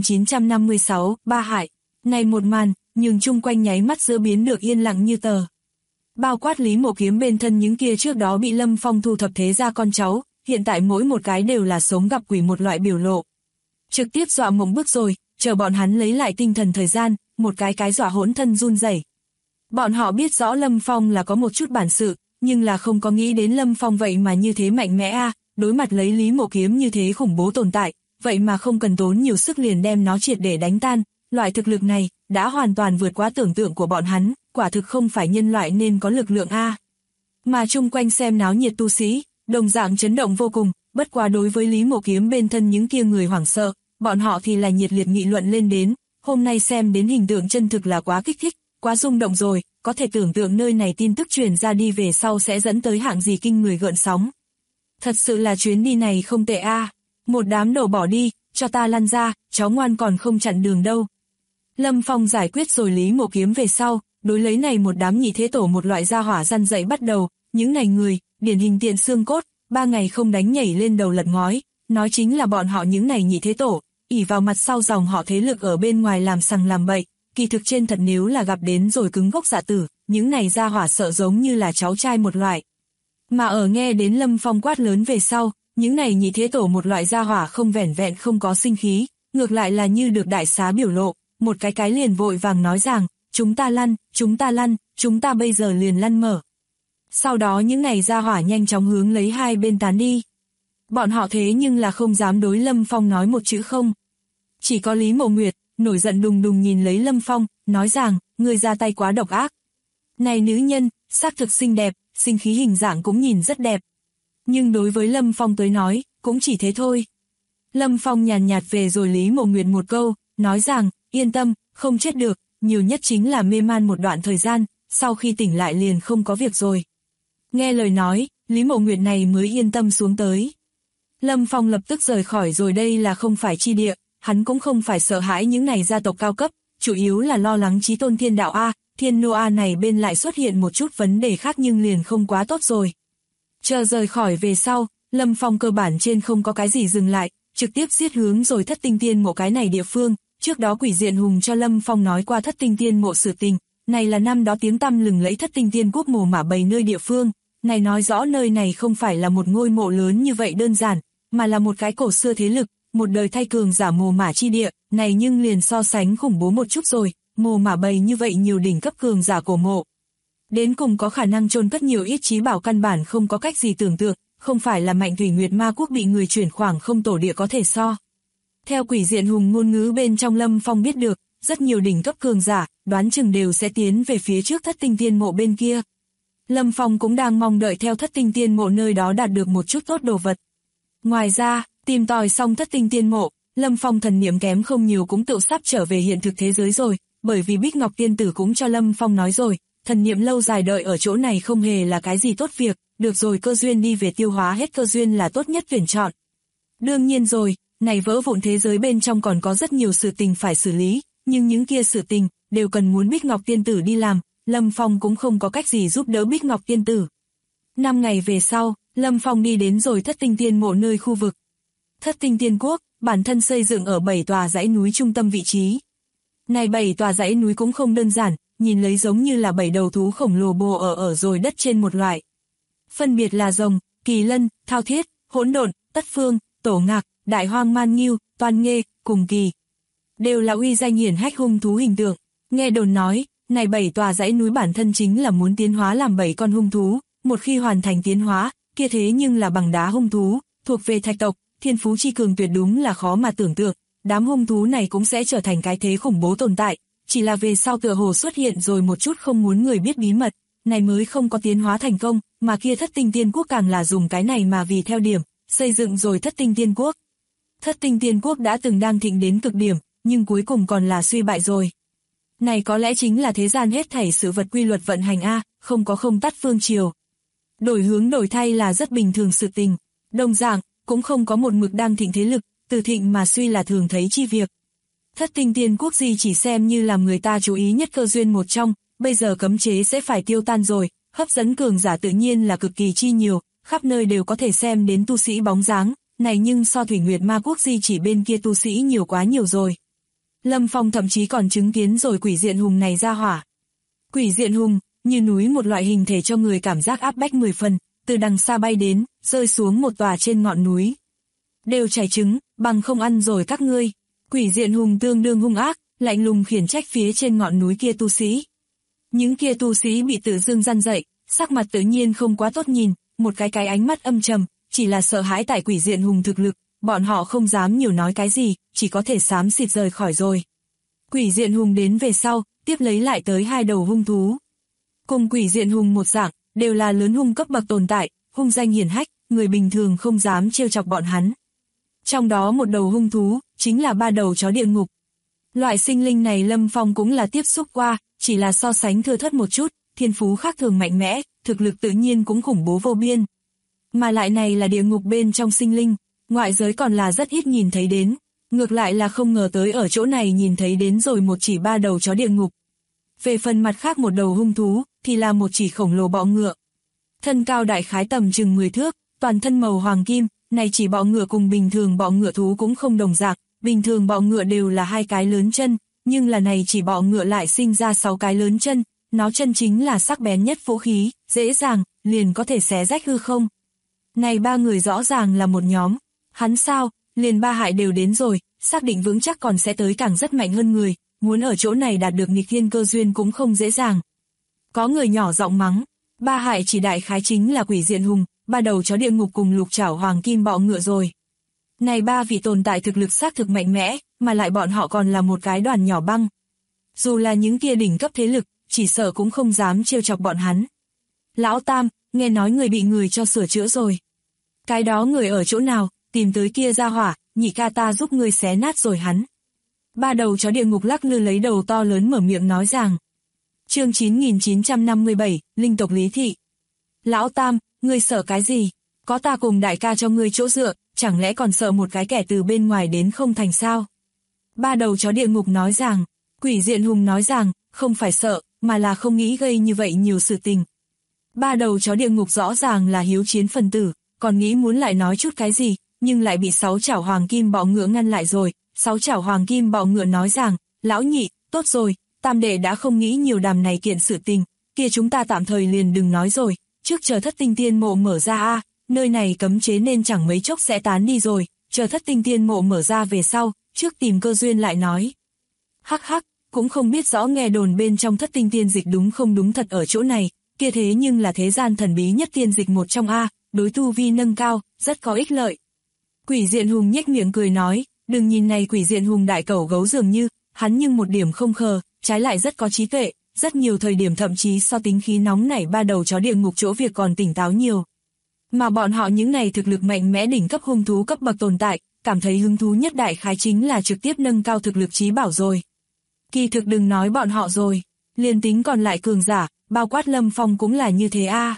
9956, Ba Hại. Này một màn, nhưng chung quanh nháy mắt giữa biến được yên lặng như tờ. Bao quát Lý Mộ Kiếm bên thân những kia trước đó bị Lâm Phong thu thập thế ra con cháu, hiện tại mỗi một cái đều là sống gặp quỷ một loại biểu lộ. Trực tiếp dọa mộng bức rồi, chờ bọn hắn lấy lại tinh thần thời gian, một cái dọa hỗn thân run rẩy. Bọn họ biết rõ Lâm Phong là có một chút bản sự, nhưng là không có nghĩ đến Lâm Phong vậy mà như thế mạnh mẽ a, đối mặt lấy Lý Mộ Kiếm như thế khủng bố tồn tại, vậy mà không cần tốn nhiều sức liền đem nó triệt để đánh tan, loại thực lực này đã hoàn toàn vượt quá tưởng tượng của bọn hắn, quả thực không phải nhân loại nên có lực lượng a. Mà chung quanh xem náo nhiệt tu sĩ, đồng dạng chấn động vô cùng, bất quá đối với Lý Mộ Kiếm bên thân những kia người hoảng sợ, bọn họ thì là nhiệt liệt nghị luận lên đến, hôm nay xem đến hình tượng chân thực là quá kích thích, quá rung động rồi, có thể tưởng tượng nơi này tin tức truyền ra đi về sau sẽ dẫn tới hạng gì kinh người gợn sóng. Thật sự là chuyến đi này không tệ a, một đám đồ bỏ đi, cho ta lăn ra, cháu ngoan còn không chặn đường đâu. Lâm Phong giải quyết rồi Lý Mộ Kiếm về sau, đối lấy này một đám nhị thế tổ một loại gia hỏa răn dậy bắt đầu, những này người, điển hình tiện xương cốt, 3 ngày không đánh nhảy lên đầu lật ngói, nói chính là bọn họ những này nhị thế tổ, ỷ vào mặt sau dòng họ thế lực ở bên ngoài làm sằng làm bậy, kỳ thực trên thật nếu là gặp đến rồi cứng gốc dạ tử, những này gia hỏa sợ giống như là cháu trai một loại. Mà ở nghe đến Lâm Phong quát lớn về sau, những này nhị thế tổ một loại gia hỏa không vẻn vẹn không có sinh khí, ngược lại là như được đại xá biểu lộ, một cái liền vội vàng nói rằng, chúng ta lăn, chúng ta bây giờ liền lăn mở. Sau đó những này gia hỏa nhanh chóng hướng lấy hai bên tán đi. Bọn họ thế nhưng là không dám đối Lâm Phong nói một chữ không. Chỉ có Lý Mộ Nguyệt, nổi giận đùng đùng nhìn lấy Lâm Phong, nói rằng, ngươi ra tay quá độc ác. Này nữ nhân, xác thực xinh đẹp, sinh khí hình dạng cũng nhìn rất đẹp. Nhưng đối với Lâm Phong tới nói, cũng chỉ thế thôi. Lâm Phong nhàn nhạt về rồi Lý Mộ Nguyệt một câu, nói rằng, yên tâm, không chết được, nhiều nhất chính là mê man một đoạn thời gian, sau khi tỉnh lại liền không có việc rồi. Nghe lời nói, Lý Mộ Nguyệt này mới yên tâm xuống tới. Lâm Phong lập tức rời khỏi rồi, đây là không phải chi địa, hắn cũng không phải sợ hãi những này gia tộc cao cấp, chủ yếu là lo lắng Chí Tôn Thiên Đạo A, Thiên Nô A này bên lại xuất hiện một chút vấn đề khác nhưng liền không quá tốt rồi. Chờ rời khỏi về sau, Lâm Phong cơ bản trên không có cái gì dừng lại, trực tiếp giết hướng rồi Thất Tinh Tiên Mộ cái này địa phương. Trước đó Quỷ Diện Hùng cho Lâm Phong nói qua Thất Tinh Tiên Mộ sự tình, này là năm đó tiếng tăm lừng lẫy Thất Tinh Tiên Quốc mồ mả bầy nơi địa phương, này nói rõ nơi này không phải là một ngôi mộ lớn như vậy đơn giản, mà là một cái cổ xưa thế lực, một đời thay cường giả mồ mả chi địa, này nhưng liền so sánh khủng bố một chút rồi, mồ mả bầy như vậy nhiều đỉnh cấp cường giả cổ mộ. Đến cùng có khả năng chôn cất nhiều ít trí bảo căn bản không có cách gì tưởng tượng, không phải là Mạnh Thủy Nguyệt Ma Quốc bị người chuyển khoảng không tổ địa có thể so. Theo Quỷ Diện Hùng ngôn ngữ bên trong Lâm Phong biết được, rất nhiều đỉnh cấp cường giả, đoán chừng đều sẽ tiến về phía trước Thất Tinh Tiên Mộ bên kia. Lâm Phong cũng đang mong đợi theo Thất Tinh Tiên Mộ nơi đó đạt được một chút tốt đồ vật. Ngoài ra, tìm tòi xong Thất Tinh Tiên Mộ, Lâm Phong thần niệm kém không nhiều cũng tự sắp trở về hiện thực thế giới rồi, bởi vì Bích Ngọc Tiên Tử cũng cho Lâm Phong nói rồi, thần niệm lâu dài đợi ở chỗ này không hề là cái gì tốt việc, được rồi cơ duyên đi về tiêu hóa hết cơ duyên là tốt nhất tuyển chọn. Đương nhiên rồi, này vỡ vụn thế giới bên trong còn có rất nhiều sự tình phải xử lý, nhưng những kia sự tình, đều cần muốn Bích Ngọc Tiên Tử đi làm, Lâm Phong cũng không có cách gì giúp đỡ Bích Ngọc Tiên Tử. 5 ngày về sau, Lâm Phong đi đến rồi Thất Tinh Tiên Mộ nơi khu vực. Thất Tinh Tiên Quốc, bản thân xây dựng ở 7 tòa dãy núi trung tâm vị trí. Này 7 tòa dãy núi cũng không đơn giản, nhìn lấy giống như là 7 đầu thú khổng lồ bò ở rồi đất trên một loại. Phân biệt là rồng, kỳ lân, thao thiết, hỗn độn, tất phương, tổ ngạc, đại hoang man nghiêu, toan nghê, cùng kỳ. Đều là uy danh hiển hách hung thú hình tượng. Nghe đồn nói, này 7 tòa dãy núi bản thân chính là muốn tiến hóa làm 7 con hung thú, một khi hoàn thành tiến hóa, kia thế nhưng là bằng đá hung thú, thuộc về thạch tộc, thiên phú chi cường tuyệt đúng là khó mà tưởng tượng, đám hung thú này cũng sẽ trở thành cái thế khủng bố tồn tại, chỉ là về sau tựa hồ xuất hiện rồi một chút không muốn người biết bí mật, này mới không có tiến hóa thành công, mà kia Thất Tinh Tiên Quốc càng là dùng cái này mà vì theo điểm, xây dựng rồi Thất Tinh Tiên Quốc. Thất Tinh Tiên Quốc đã từng đang thịnh đến cực điểm, nhưng cuối cùng còn là suy bại rồi. Này có lẽ chính là thế gian hết thảy sự vật quy luật vận hành a, không có không tắt phương chiều. Đổi hướng đổi thay là rất bình thường sự tình, đồng dạng, cũng không có một mực đang thịnh thế lực, từ thịnh mà suy là thường thấy chi việc. Thất Tinh Tiên Quốc gì chỉ xem như làm người ta chú ý nhất cơ duyên một trong, bây giờ cấm chế sẽ phải tiêu tan rồi, hấp dẫn cường giả tự nhiên là cực kỳ chi nhiều, khắp nơi đều có thể xem đến tu sĩ bóng dáng, này nhưng so Thủy Nguyệt Ma Quốc gì chỉ bên kia tu sĩ nhiều quá nhiều rồi. Lâm Phong thậm chí còn chứng kiến rồi Quỷ Diện Hùng này ra hỏa. Quỷ Diện Hùng, như núi một loại hình thể cho người cảm giác áp bách 10 phần, từ đằng xa bay đến, rơi xuống một tòa trên ngọn núi. Đều chảy trứng, bằng không ăn rồi các ngươi. Quỷ Diện Hùng tương đương hung ác, lạnh lùng khiển trách phía trên ngọn núi kia tu sĩ. Những kia tu sĩ bị tự dưng răn dậy, sắc mặt tự nhiên không quá tốt nhìn, một cái ánh mắt âm trầm, chỉ là sợ hãi tại Quỷ Diện Hùng thực lực, bọn họ không dám nhiều nói cái gì, chỉ có thể xám xịt rời khỏi rồi. Quỷ Diện Hùng đến về sau, tiếp lấy lại tới 2 đầu hung thú. Cùng Quỷ Diện Hùng một dạng, đều là lớn hung cấp bậc tồn tại, hung danh hiển hách, người bình thường không dám trêu chọc bọn hắn. Trong đó một đầu hung thú, chính là 3 đầu chó địa ngục. Loại sinh linh này Lâm Phong cũng là tiếp xúc qua, chỉ là so sánh thưa thớt một chút, thiên phú khác thường mạnh mẽ, thực lực tự nhiên cũng khủng bố vô biên. Mà lại này là địa ngục bên trong sinh linh, ngoại giới còn là rất ít nhìn thấy đến, ngược lại là không ngờ tới ở chỗ này nhìn thấy đến rồi một chỉ 3 đầu chó địa ngục. Về phần mặt khác một đầu hung thú, thì là một chỉ khổng lồ bọ ngựa. Thân cao đại khái tầm chừng 10 thước, toàn thân màu hoàng kim, này chỉ bọ ngựa cùng bình thường bọ ngựa thú cũng không đồng dạng, bình thường bọ ngựa đều là 2 cái lớn chân, nhưng là này chỉ bọ ngựa lại sinh ra 6 cái lớn chân, nó chân chính là sắc bén nhất vũ khí, dễ dàng, liền có thể xé rách hư không. Này 3 người rõ ràng là một nhóm, hắn sao, liền 3 hại đều đến rồi, xác định vững chắc còn sẽ tới càng rất mạnh hơn người, muốn ở chỗ này đạt được nghịch thiên cơ duyên cũng không dễ dàng. Có người nhỏ giọng mắng, 3 hại chỉ đại khái chính là quỷ diện hùng, 3 đầu chó địa ngục cùng lục chảo hoàng kim bọ ngựa rồi. Này 3 vị tồn tại thực lực xác thực mạnh mẽ, mà lại bọn họ còn là một cái đoàn nhỏ băng. Dù là những kia đỉnh cấp thế lực, chỉ sợ cũng không dám trêu chọc bọn hắn. Lão Tam, nghe nói người bị người cho sửa chữa rồi. Cái đó người ở chỗ nào, tìm tới kia ra hỏa, nhị ca ta giúp người xé nát rồi hắn. 3 đầu chó địa ngục lắc lư lấy đầu to lớn mở miệng nói rằng. Chương 9957, Linh tộc Lý Thị. Lão Tam, ngươi sợ cái gì? Có ta cùng đại ca cho ngươi chỗ dựa, chẳng lẽ còn sợ một cái kẻ từ bên ngoài đến không thành sao? 3 đầu chó địa ngục nói rằng. Quỷ diện hùng nói rằng, không phải sợ, mà là không nghĩ gây như vậy nhiều sự tình. 3 đầu chó địa ngục rõ ràng là hiếu chiến phần tử, còn nghĩ muốn lại nói chút cái gì, nhưng lại bị 6 chảo hoàng kim bọ ngựa ngăn lại rồi. 6 chảo hoàng kim bọ ngựa nói rằng, lão nhị, tốt rồi, Tam đệ đã không nghĩ nhiều đàm này kiện sự tình, kia chúng ta tạm thời liền đừng nói rồi, trước chờ thất tinh tiên mộ mở ra a, nơi này cấm chế nên chẳng mấy chốc sẽ tán đi rồi, chờ thất tinh tiên mộ mở ra về sau, trước tìm cơ duyên lại nói. Hắc hắc, cũng không biết rõ nghe đồn bên trong thất tinh tiên dịch đúng không đúng thật ở chỗ này, kia thế nhưng là thế gian thần bí nhất tiên dịch một trong a, đối tu vi nâng cao, rất có ích lợi. Quỷ diện hùng nhếch miệng cười nói, đừng nhìn này quỷ diện hùng đại cẩu gấu dường như, hắn nhưng một điểm không khờ, trái lại rất có trí tuệ, rất nhiều thời điểm thậm chí so tính khí nóng nảy 3 đầu chó địa ngục chỗ việc còn tỉnh táo nhiều. Mà bọn họ những này thực lực mạnh mẽ đỉnh cấp hung thú cấp bậc tồn tại, cảm thấy hứng thú nhất đại khái chính là trực tiếp nâng cao thực lực trí bảo rồi. Kỳ thực đừng nói bọn họ rồi, liền tính còn lại cường giả, bao quát Lâm Phong cũng là như thế a.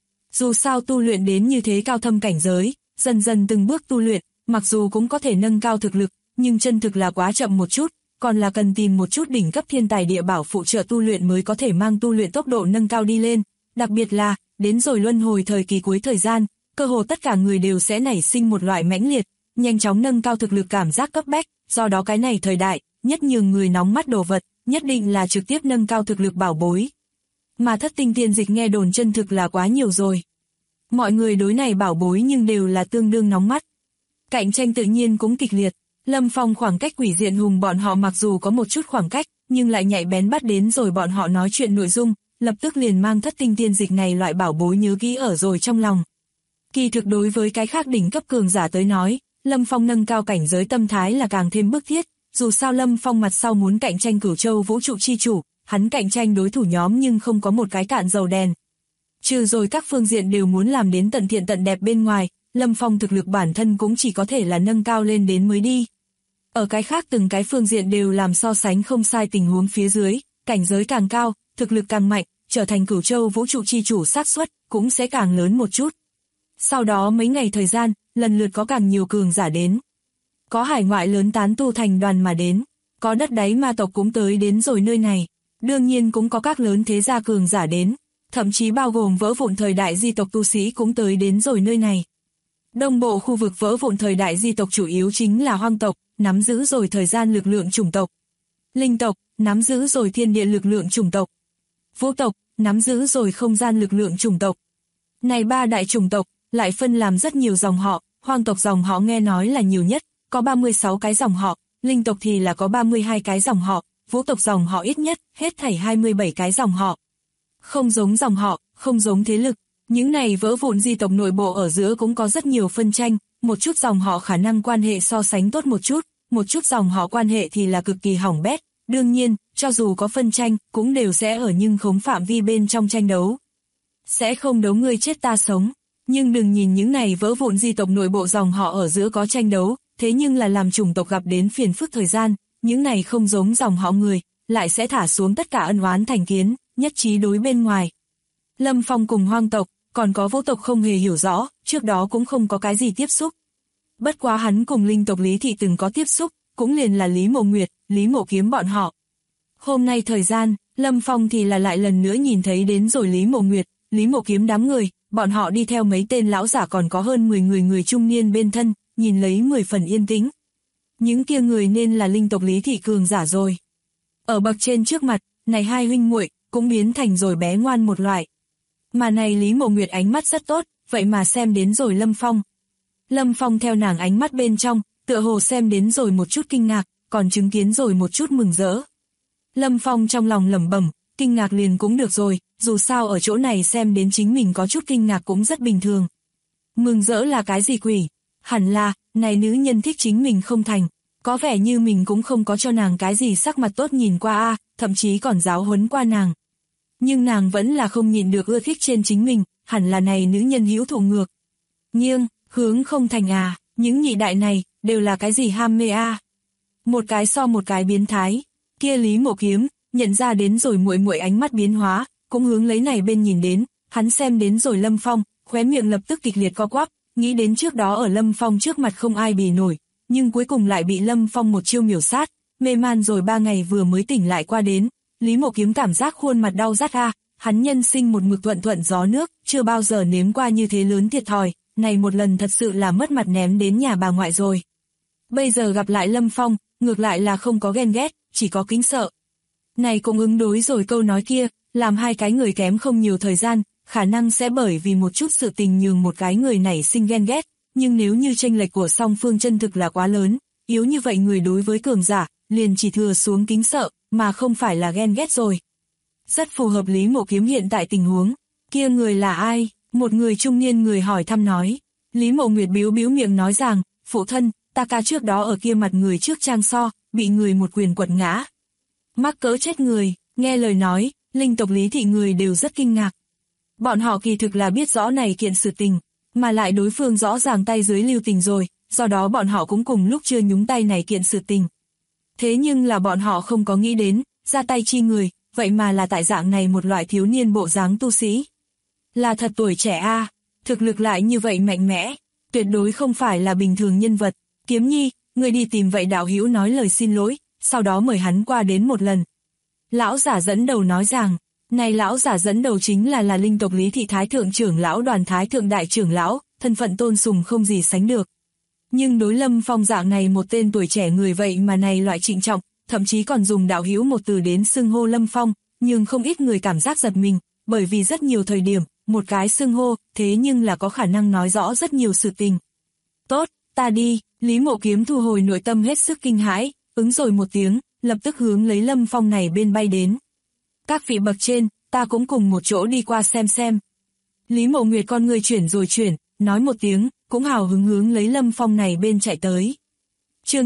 Dù sao tu luyện đến như thế cao thâm cảnh giới, dần dần từng bước tu luyện, mặc dù cũng có thể nâng cao thực lực, nhưng chân thực là quá chậm một chút, còn là cần tìm một chút đỉnh cấp thiên tài địa bảo phụ trợ tu luyện mới có thể mang tu luyện tốc độ nâng cao đi lên, đặc biệt là, đến rồi luân hồi thời kỳ cuối thời gian, cơ hồ tất cả người đều sẽ nảy sinh một loại mãnh liệt, nhanh chóng nâng cao thực lực cảm giác cấp bách, do đó cái này thời đại, nhất nhường người nóng mắt đồ vật, nhất định là trực tiếp nâng cao thực lực bảo bối. Mà thất tinh tiên dịch nghe đồn chân thực là quá nhiều rồi. Mọi người đối này bảo bối nhưng đều là tương đương nóng mắt. Cạnh tranh tự nhiên cũng kịch liệt. Lâm Phong khoảng cách quỷ diện hùng bọn họ mặc dù có một chút khoảng cách, nhưng lại nhạy bén bắt đến rồi bọn họ nói chuyện nội dung, lập tức liền mang thất tinh tiên dịch này loại bảo bối nhớ kỹ ở rồi trong lòng. Kỳ thực đối với cái khác đỉnh cấp cường giả tới nói, Lâm Phong nâng cao cảnh giới tâm thái là càng thêm bức thiết, dù sao Lâm Phong mặt sau muốn cạnh tranh Cửu Châu vũ trụ chi chủ, hắn cạnh tranh đối thủ nhóm nhưng không có một cái cạn dầu đèn. Trừ rồi các phương diện đều muốn làm đến tận thiện tận đẹp bên ngoài, Lâm Phong thực lực bản thân cũng chỉ có thể là nâng cao lên đến mới đi. Ở cái khác từng cái phương diện đều làm so sánh không sai tình huống phía dưới, cảnh giới càng cao, thực lực càng mạnh, trở thành Cửu Châu vũ trụ chi chủ xác suất cũng sẽ càng lớn một chút. Sau đó mấy ngày thời gian, lần lượt có càng nhiều cường giả đến. Có hải ngoại lớn tán tu thành đoàn mà đến, có đất đáy ma tộc cũng tới đến rồi nơi này, đương nhiên cũng có các lớn thế gia cường giả đến, thậm chí bao gồm vỡ vụn thời đại di tộc tu sĩ cũng tới đến rồi nơi này. Đông bộ khu vực vỡ vụn thời đại di tộc chủ yếu chính là hoang tộc, nắm giữ rồi thời gian lực lượng chủng tộc. Linh tộc, nắm giữ rồi thiên địa lực lượng chủng tộc. Vũ tộc, nắm giữ rồi không gian lực lượng chủng tộc. Này 3 đại chủng tộc, lại phân làm rất nhiều dòng họ, hoang tộc dòng họ nghe nói là nhiều nhất, có 36 cái dòng họ, linh tộc thì là có 32 cái dòng họ, vũ tộc dòng họ ít nhất, hết thảy 27 cái dòng họ. Không giống dòng họ, không giống thế lực, những này vỡ vụn di tộc nội bộ ở giữa cũng có rất nhiều phân tranh, một chút dòng họ khả năng quan hệ so sánh tốt một chút dòng họ quan hệ thì là cực kỳ hỏng bét, đương nhiên, cho dù có phân tranh, cũng đều sẽ ở nhưng khống phạm vi bên trong tranh đấu. Sẽ không đấu ngươi chết ta sống, nhưng đừng nhìn những này vỡ vụn di tộc nội bộ dòng họ ở giữa có tranh đấu, thế nhưng là làm chủng tộc gặp đến phiền phức thời gian, những này không giống dòng họ người, lại sẽ thả xuống tất cả ân oán thành kiến, nhất trí đối bên ngoài. Lâm Phong cùng hoang tộc, còn có vũ tộc không hề hiểu rõ, trước đó cũng không có cái gì tiếp xúc. Bất quá hắn cùng linh tộc Lý Thị từng có tiếp xúc, cũng liền là Lý Mộ Nguyệt, Lý Mộ Kiếm bọn họ. Hôm nay thời gian, Lâm Phong thì là lại lần nữa nhìn thấy đến rồi Lý Mộ Nguyệt, Lý Mộ Kiếm đám người, bọn họ đi theo mấy tên lão giả còn có hơn 10 người trung niên bên thân, nhìn lấy 10 phần yên tĩnh. Những kia người nên là linh tộc Lý thị cường giả rồi. Ở bậc trên trước mặt, này hai huynh muội cũng biến thành rồi bé ngoan một loại. Mà này Lý Mộ Nguyệt ánh mắt rất tốt, vậy mà xem đến rồi Lâm Phong. Lâm Phong theo nàng ánh mắt bên trong, tựa hồ xem đến rồi một chút kinh ngạc, còn chứng kiến rồi một chút mừng rỡ. Lâm Phong trong lòng lẩm bẩm, kinh ngạc liền cũng được rồi, dù sao ở chỗ này xem đến chính mình có chút kinh ngạc cũng rất bình thường. Mừng rỡ là cái gì quỷ? Hẳn là, này nữ nhân thích chính mình không thành, có vẻ như mình cũng không có cho nàng cái gì sắc mặt tốt nhìn qua thậm chí còn giáo huấn qua nàng. Nhưng nàng vẫn là không nhìn được ưa thích trên chính mình, hẳn là này nữ nhân hữu thụ ngược. Nghiêng, hướng không thành những nhị đại này, đều là cái gì ham mê Một cái so một cái biến thái, kia Lý Mộ Kiếm, nhận ra đến rồi muội muội ánh mắt biến hóa, cũng hướng lấy này bên nhìn đến, hắn xem đến rồi Lâm Phong, khóe miệng lập tức kịch liệt co quắp, nghĩ đến trước đó ở Lâm Phong trước mặt không ai bì nổi, nhưng cuối cùng lại bị Lâm Phong một chiêu miểu sát, mê man rồi 3 ngày vừa mới tỉnh lại qua đến, Lý Mộ Kiếm cảm giác khuôn mặt đau rát hắn nhân sinh một mực thuận gió nước, chưa bao giờ nếm qua như thế lớn thiệt thòi, này một lần thật sự là mất mặt ném đến nhà bà ngoại rồi. Bây giờ gặp lại Lâm Phong, ngược lại là không có ghen ghét, chỉ có kính sợ. Này cũng ứng đối rồi câu nói kia, làm hai cái người kém không nhiều thời gian, khả năng sẽ bởi vì một chút sự tình nhường một cái người nảy sinh ghen ghét, nhưng nếu như chênh lệch của song phương chân thực là quá lớn, yếu như vậy người đối với cường giả, liền chỉ thừa xuống kính sợ, mà không phải là ghen ghét rồi. Rất phù hợp Lý Mộ Kiếm hiện tại tình huống. Kia người là ai? Một người trung niên người hỏi thăm nói. Lý Mộ Nguyệt biếu miệng nói rằng, phụ thân, ta ca trước đó ở kia mặt người trước trang so, bị người một quyền quật ngã. Mắc cỡ chết người, nghe lời nói, linh tộc Lý thị người đều rất kinh ngạc. Bọn họ kỳ thực là biết rõ này kiện sự tình, mà lại đối phương rõ ràng tay dưới lưu tình rồi, do đó bọn họ cũng cùng lúc chưa nhúng tay này kiện sự tình. Thế nhưng là bọn họ không có nghĩ đến, ra tay chi người, vậy mà là tại dạng này một loại thiếu niên bộ dáng tu sĩ. Là thật tuổi trẻ thực lực lại như vậy mạnh mẽ, tuyệt đối không phải là bình thường nhân vật. Kiếm Nhi, người đi tìm vậy đạo hữu nói lời xin lỗi, sau đó mời hắn qua đến một lần. Lão giả dẫn đầu nói rằng, này lão giả dẫn đầu chính là linh tộc Lý thị thái thượng trưởng lão đoàn thái thượng đại trưởng lão, thân phận tôn sùng không gì sánh được. Nhưng đối Lâm Phong dạng này một tên tuổi trẻ người vậy mà này loại trịnh trọng, thậm chí còn dùng đạo hữu một từ đến xưng hô Lâm Phong, nhưng không ít người cảm giác giật mình, bởi vì rất nhiều thời điểm, một cái xưng hô, thế nhưng là có khả năng nói rõ rất nhiều sự tình. Tốt, ta đi, Lý Mộ Kiếm thu hồi nội tâm hết sức kinh hãi, ứng rồi một tiếng, lập tức hướng lấy Lâm Phong này bên bay đến. Các vị bậc trên, ta cũng cùng một chỗ đi qua xem. Lý Mộ Nguyệt con người chuyển rồi chuyển, nói một tiếng, cũng hào hứng hướng lấy Lâm Phong này bên chạy tới. Chương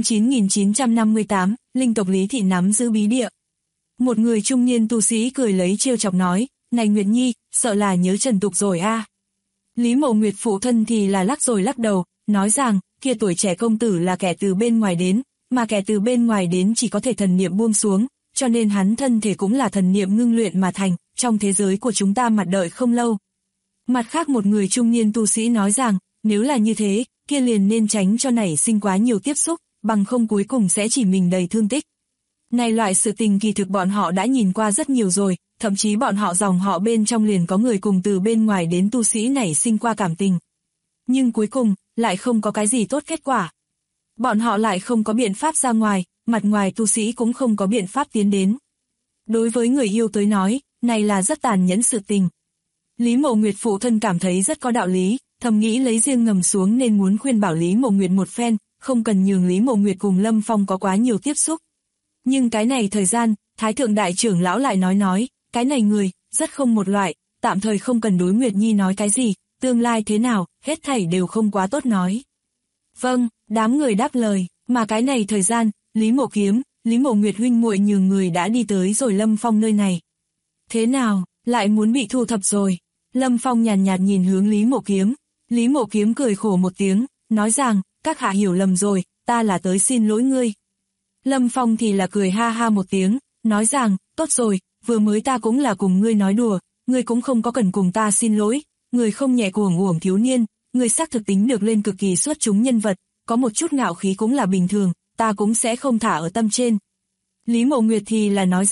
9958, linh tộc Lý thị nắm giữ bí địa. Một người trung niên tu sĩ cười lấy trêu chọc nói, này Nguyệt Nhi, sợ là nhớ Trần Tục rồi Lý Mộ Nguyệt phụ thân thì là lắc rồi lắc đầu, nói rằng, kia tuổi trẻ công tử là kẻ từ bên ngoài đến, mà kẻ từ bên ngoài đến chỉ có thể thần niệm buông xuống, cho nên hắn thân thể cũng là thần niệm ngưng luyện mà thành, trong thế giới của chúng ta mặt đợi không lâu. Mặt khác một người trung niên tu sĩ nói rằng, nếu là như thế, kia liền nên tránh cho nảy sinh quá nhiều tiếp xúc, bằng không cuối cùng sẽ chỉ mình đầy thương tích. Này loại sự tình kỳ thực bọn họ đã nhìn qua rất nhiều rồi, thậm chí bọn họ dòng họ bên trong liền có người cùng từ bên ngoài đến tu sĩ nảy sinh qua cảm tình. Nhưng cuối cùng, lại không có cái gì tốt kết quả. Bọn họ lại không có biện pháp ra ngoài, mặt ngoài tu sĩ cũng không có biện pháp tiến đến. Đối với người yêu tới nói, này là rất tàn nhẫn sự tình. Lý Mộ Nguyệt phụ thân cảm thấy rất có đạo lý, thầm nghĩ lấy riêng ngầm xuống nên muốn khuyên bảo Lý Mộ Nguyệt một phen, không cần nhường Lý Mộ Nguyệt cùng Lâm Phong có quá nhiều tiếp xúc. Nhưng cái này thời gian, Thái thượng đại trưởng lão lại nói, cái này người, rất không một loại, tạm thời không cần đối Nguyệt Nhi nói cái gì, tương lai thế nào, hết thảy đều không quá tốt nói. Vâng, đám người đáp lời, mà cái này thời gian, Lý Mộ Kiếm, Lý Mộ Nguyệt huynh muội nhường người đã đi tới rồi Lâm Phong nơi này. Thế nào, lại muốn bị thu thập rồi? Lâm Phong nhàn nhạt nhìn hướng Lý Mộ Kiếm. Lý Mộ Kiếm cười khổ một tiếng, nói rằng, các hạ hiểu lầm rồi, ta là tới xin lỗi ngươi. Lâm Phong thì là cười ha ha một tiếng, nói rằng, tốt rồi, vừa mới ta cũng là cùng ngươi nói đùa, ngươi cũng không có cần cùng ta xin lỗi, ngươi không nhẹ cuồng uổng thiếu niên, ngươi xác thực tính được lên cực kỳ xuất chúng nhân vật, có một chút ngạo khí cũng là bình thường, ta cũng sẽ không thả ở tâm trên. Lý Mộ Nguyệt thì là nói rằng,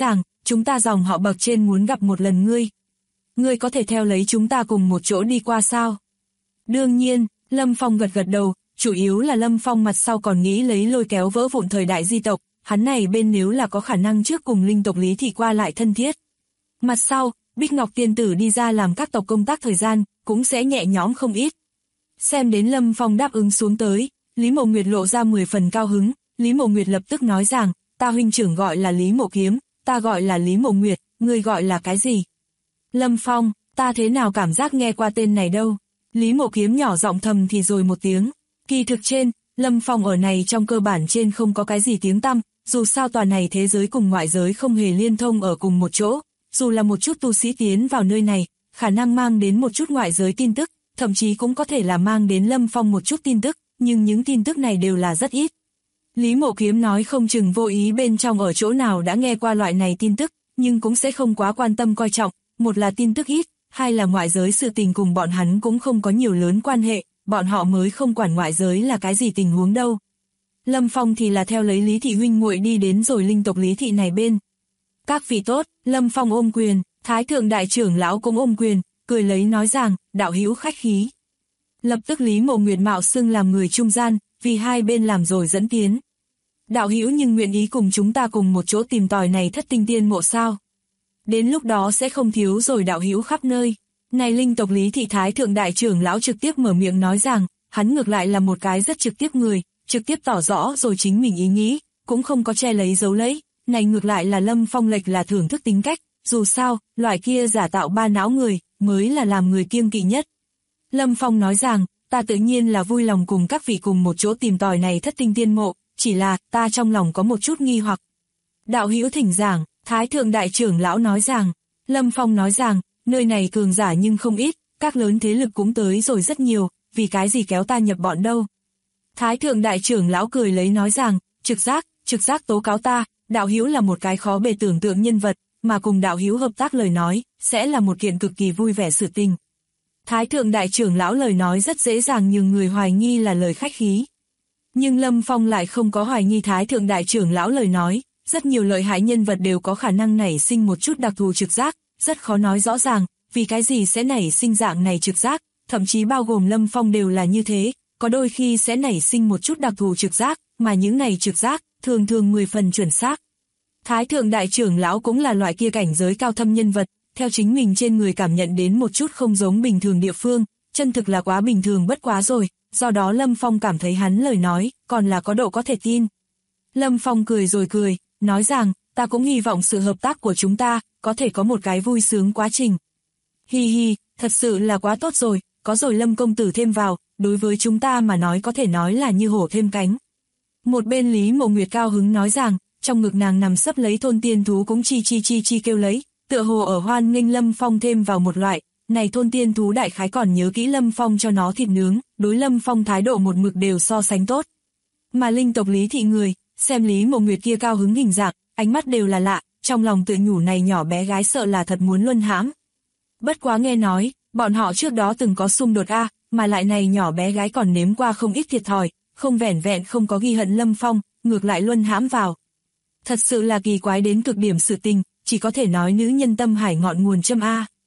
chúng ta dòng họ bậc trên muốn gặp một lần ngươi. Ngươi có thể theo lấy chúng ta cùng một chỗ đi qua sao? Đương nhiên, Lâm Phong gật gật đầu, chủ yếu là Lâm Phong mặt sau còn nghĩ lấy lôi kéo vỡ vụn thời đại di tộc, hắn này bên nếu là có khả năng trước cùng linh tộc Lý Thị qua lại thân thiết. Mặt sau, Bích Ngọc Tiên Tử đi ra làm các tộc công tác thời gian, cũng sẽ nhẹ nhõm không ít. Xem đến Lâm Phong đáp ứng xuống tới, Lý Mộ Nguyệt lộ ra 10 phần cao hứng, Lý Mộ Nguyệt lập tức nói rằng, ta huynh trưởng gọi là Lý Mộ Kiếm, ta gọi là Lý Mộ Nguyệt, ngươi gọi là cái gì? Lâm Phong, ta thế nào cảm giác nghe qua tên này đâu? Lý Mộ Kiếm nhỏ giọng thầm thì rồi một tiếng. Kỳ thực trên, Lâm Phong ở này trong cơ bản trên không có cái gì tiếng tăm, dù sao tòa này thế giới cùng ngoại giới không hề liên thông ở cùng một chỗ, dù là một chút tu sĩ tiến vào nơi này, khả năng mang đến một chút ngoại giới tin tức, thậm chí cũng có thể là mang đến Lâm Phong một chút tin tức, nhưng những tin tức này đều là rất ít. Lý Mộ Kiếm nói không chừng vô ý bên trong ở chỗ nào đã nghe qua loại này tin tức, nhưng cũng sẽ không quá quan tâm coi trọng, một là tin tức ít, hai là ngoại giới sự tình cùng bọn hắn cũng không có nhiều lớn quan hệ, bọn họ mới không quản ngoại giới là cái gì tình huống đâu. Lâm Phong thì là theo lấy Lý Thị huynh muội đi đến rồi linh tộc Lý Thị này bên. Các vị tốt, Lâm Phong ôm quyền, Thái Thượng Đại Trưởng Lão cũng ôm quyền, cười lấy nói rằng, đạo hữu khách khí. Lập tức Lý Mộ Nguyệt mạo xưng làm người trung gian, vì hai bên làm rồi dẫn tiến. Đạo hữu nhưng nguyện ý cùng chúng ta cùng một chỗ tìm tòi này thất tinh tiên mộ sao? Đến lúc đó sẽ không thiếu rồi đạo hữu khắp nơi. Này linh tộc Lý Thị Thái Thượng Đại Trưởng Lão trực tiếp mở miệng nói rằng, hắn ngược lại là một cái rất trực tiếp người, trực tiếp tỏ rõ rồi chính mình ý nghĩ, cũng không có che lấy giấu lấy. Này ngược lại là Lâm Phong lệch là thưởng thức tính cách, dù sao, loại kia giả tạo ba não người, mới là làm người kiêng kỵ nhất. Lâm Phong nói rằng, ta tự nhiên là vui lòng cùng các vị cùng một chỗ tìm tòi này thất tinh tiên mộ, chỉ là, ta trong lòng có một chút nghi hoặc. Đạo hữu thỉnh giảng, Thái Thượng Đại Trưởng Lão nói rằng, Lâm Phong nói rằng, nơi này cường giả nhưng không ít, các lớn thế lực cũng tới rồi rất nhiều, vì cái gì kéo ta nhập bọn đâu. Thái Thượng Đại Trưởng Lão cười lấy nói rằng, trực giác tố cáo ta, đạo hữu là một cái khó bề tưởng tượng nhân vật, mà cùng đạo hữu hợp tác lời nói, sẽ là một kiện cực kỳ vui vẻ sự tình. Thái Thượng Đại Trưởng Lão lời nói rất dễ dàng nhường người hoài nghi là lời khách khí. Nhưng Lâm Phong lại không có hoài nghi Thái Thượng Đại Trưởng Lão lời nói, rất nhiều lợi hại nhân vật đều có khả năng nảy sinh một chút đặc thù trực giác, rất khó nói rõ ràng, vì cái gì sẽ nảy sinh dạng này trực giác, thậm chí bao gồm Lâm Phong đều là như thế, có đôi khi sẽ nảy sinh một chút đặc thù trực giác, mà những này trực giác, thường 10 phần chuẩn xác. Thái Thượng Đại Trưởng Lão cũng là loại kia cảnh giới cao thâm nhân vật, theo chính mình trên người cảm nhận đến một chút không giống bình thường địa phương, chân thực là quá bình thường bất quá rồi, do đó Lâm Phong cảm thấy hắn lời nói, còn là có độ có thể tin. Lâm Phong cười rồi cười, nói rằng, ta cũng hy vọng sự hợp tác của chúng ta, có thể có một cái vui sướng quá trình. Hi hi, thật sự là quá tốt rồi, có rồi Lâm công tử thêm vào, đối với chúng ta mà nói có thể nói là như hổ thêm cánh. Một bên Lý Mộ Nguyệt cao hứng nói rằng, trong ngực nàng nằm sấp lấy thôn tiên thú cũng chi kêu lấy, tựa hồ ở hoan nghênh Lâm Phong thêm vào một loại, này thôn tiên thú đại khái còn nhớ kỹ Lâm Phong cho nó thịt nướng, đối Lâm Phong thái độ một mực đều so sánh tốt. Mà linh tộc Lý Thị người, xem Lý Mộ Nguyệt kia cao hứng hình dạng, ánh mắt đều là lạ, trong lòng tự nhủ này nhỏ bé gái sợ là thật muốn luân hãm. Bất quá nghe nói, bọn họ trước đó từng có xung đột mà lại này nhỏ bé gái còn nếm qua không ít thiệt thòi, không vẻn vẹn không có ghi hận Lâm Phong, ngược lại luân hãm vào. Thật sự là kỳ quái đến cực điểm sự tình, chỉ có thể nói nữ nhân tâm hải ngọn nguồn châm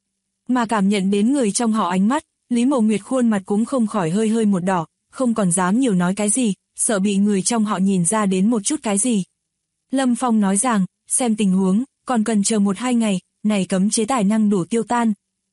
Mà cảm nhận đến người trong họ ánh mắt, Lý Mộ Nguyệt khuôn mặt cũng không khỏi hơi một đỏ, không còn dám nhiều nói cái gì, sợ bị người trong họ nhìn ra đến một chút cái gì. Lâm Phong nói rằng, xem tình huống, còn cần chờ 1-2 ngày, này cấm chế tài năng đủ tiêu tan.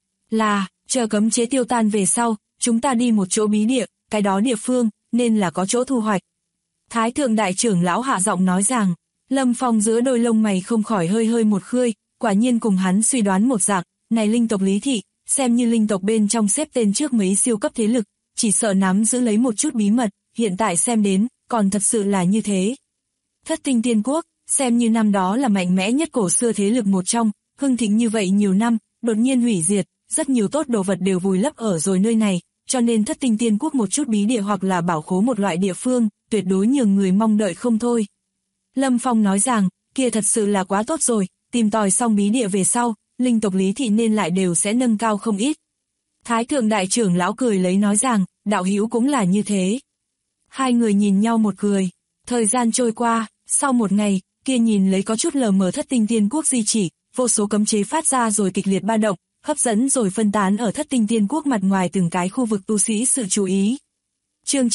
Là, chờ cấm chế tiêu tan về sau, chúng ta đi một chỗ bí địa, cái đó địa phương, nên là có chỗ thu hoạch. Thái Thượng Đại Trưởng Lão hạ giọng nói rằng, Lâm Phong giữa đôi lông mày không khỏi hơi một khơi, quả nhiên cùng hắn suy đoán một dạng, này linh tộc Lý Thị, xem như linh tộc bên trong xếp tên trước mấy siêu cấp thế lực, chỉ sợ nắm giữ lấy một chút bí mật, hiện tại xem đến, còn thật sự là như thế. Thất tinh tiên quốc, xem như năm đó là mạnh mẽ nhất cổ xưa thế lực một trong, hưng thịnh như vậy nhiều năm, đột nhiên hủy diệt, rất nhiều tốt đồ vật đều vùi lấp ở rồi nơi này, cho nên thất tinh tiên quốc một chút bí địa hoặc là bảo khố một loại địa phương, tuyệt đối nhường người mong đợi không thôi. Lâm Phong nói rằng, kia thật sự là quá tốt rồi, tìm tòi xong bí địa về sau, linh tộc Lý Thị nên lại đều sẽ nâng cao không ít. Thái Thượng Đại Trưởng Lão cười lấy nói rằng, đạo hữu cũng là như thế. Hai người nhìn nhau một cười, thời gian trôi qua, sau một ngày, kia nhìn lấy có chút lờ mờ thất tinh tiên quốc di chỉ, vô số cấm chế phát ra rồi kịch liệt ba động, hấp dẫn rồi phân tán ở Thất Tinh Tiên Quốc mặt ngoài từng cái khu vực tu sĩ sự chú ý. Chương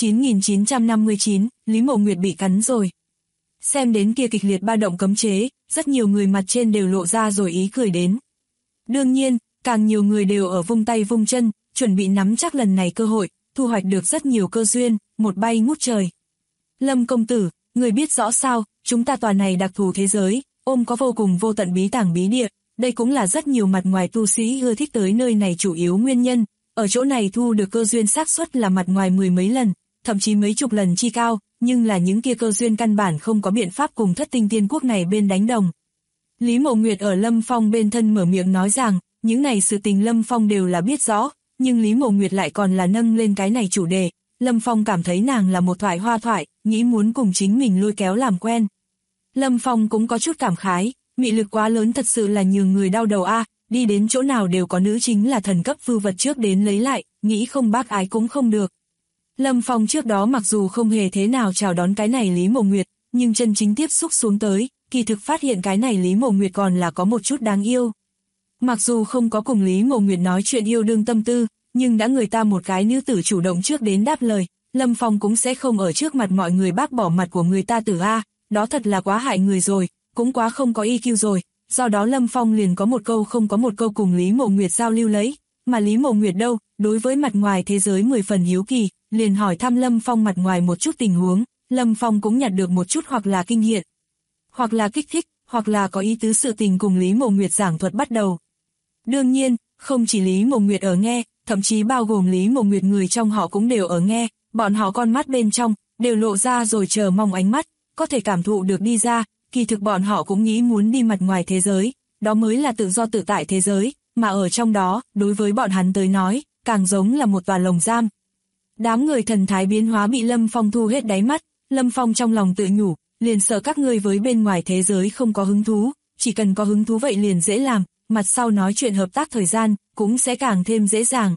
9959, Lý Mộ Nguyệt bị cắn rồi. Xem đến kia kịch liệt ba động cấm chế, rất nhiều người mặt trên đều lộ ra rồi ý cười đến. Đương nhiên, càng nhiều người đều ở vung tay vung chân, chuẩn bị nắm chắc lần này cơ hội, thu hoạch được rất nhiều cơ duyên, một bay ngút trời. Lâm công tử, người biết rõ sao, chúng ta tòa này đặc thù thế giới, ôm có vô cùng vô tận bí tàng bí địa, đây cũng là rất nhiều mặt ngoài tu sĩ ưa thích tới nơi này chủ yếu nguyên nhân, ở chỗ này thu được cơ duyên xác suất là mặt ngoài mười mấy lần, thậm chí mấy chục lần chi cao, nhưng là những kia cơ duyên căn bản không có biện pháp cùng Thất Tinh Tiên Quốc này bên đánh đồng. Lý Mộ Nguyệt ở Lâm Phong bên thân mở miệng nói rằng, những này sự tình Lâm Phong đều là biết rõ, nhưng Lý Mộ Nguyệt lại còn là nâng lên cái này chủ đề. Lâm Phong cảm thấy nàng là một thoại hoa thoại, nghĩ muốn cùng chính mình lôi kéo làm quen. Lâm Phong cũng có chút cảm khái, mị lực quá lớn thật sự là nhường người đau đầu a, đi đến chỗ nào đều có nữ chính là thần cấp vưu vật trước đến lấy lại, nghĩ không bác ái cũng không được. Lâm Phong trước đó mặc dù không hề thế nào chào đón cái này Lý Mộ Nguyệt, nhưng chân chính tiếp xúc xuống tới, kỳ thực phát hiện cái này Lý Mộ Nguyệt còn là có một chút đáng yêu. Mặc dù không có cùng Lý Mộ Nguyệt nói chuyện yêu đương tâm tư, nhưng đã người ta một cái nữ tử chủ động trước đến đáp lời, Lâm Phong cũng sẽ không ở trước mặt mọi người bác bỏ mặt của người ta tử a, đó thật là quá hại người rồi, cũng quá không có EQ rồi, do đó Lâm Phong liền có một câu không có một câu cùng Lý Mộ Nguyệt giao lưu lấy, mà Lý Mộ Nguyệt đâu, đối với mặt ngoài thế giới 10 phần hiếu kỳ, liền hỏi thăm Lâm Phong mặt ngoài một chút tình huống, Lâm Phong cũng nhặt được một chút hoặc là kinh hiện, hoặc là kích thích, hoặc là có ý tứ sự tình cùng Lý Mộ Nguyệt giảng thuật bắt đầu. Đương nhiên, không chỉ Lý Mộ Nguyệt ở nghe, thậm chí bao gồm Lý Mộ Nguyệt người trong họ cũng đều ở nghe, bọn họ con mắt bên trong, đều lộ ra rồi chờ mong ánh mắt, có thể cảm thụ được đi ra, kỳ thực bọn họ cũng nghĩ muốn đi mặt ngoài thế giới, đó mới là tự do tự tại thế giới, mà ở trong đó, đối với bọn hắn tới nói, càng giống là một tòa lồng giam. Đám người thần thái biến hóa bị Lâm Phong thu hết đáy mắt, Lâm Phong trong lòng tự nhủ, liền sợ các ngươi với bên ngoài thế giới không có hứng thú, chỉ cần có hứng thú vậy liền dễ làm, mặt sau nói chuyện hợp tác thời gian, cũng sẽ càng thêm dễ dàng.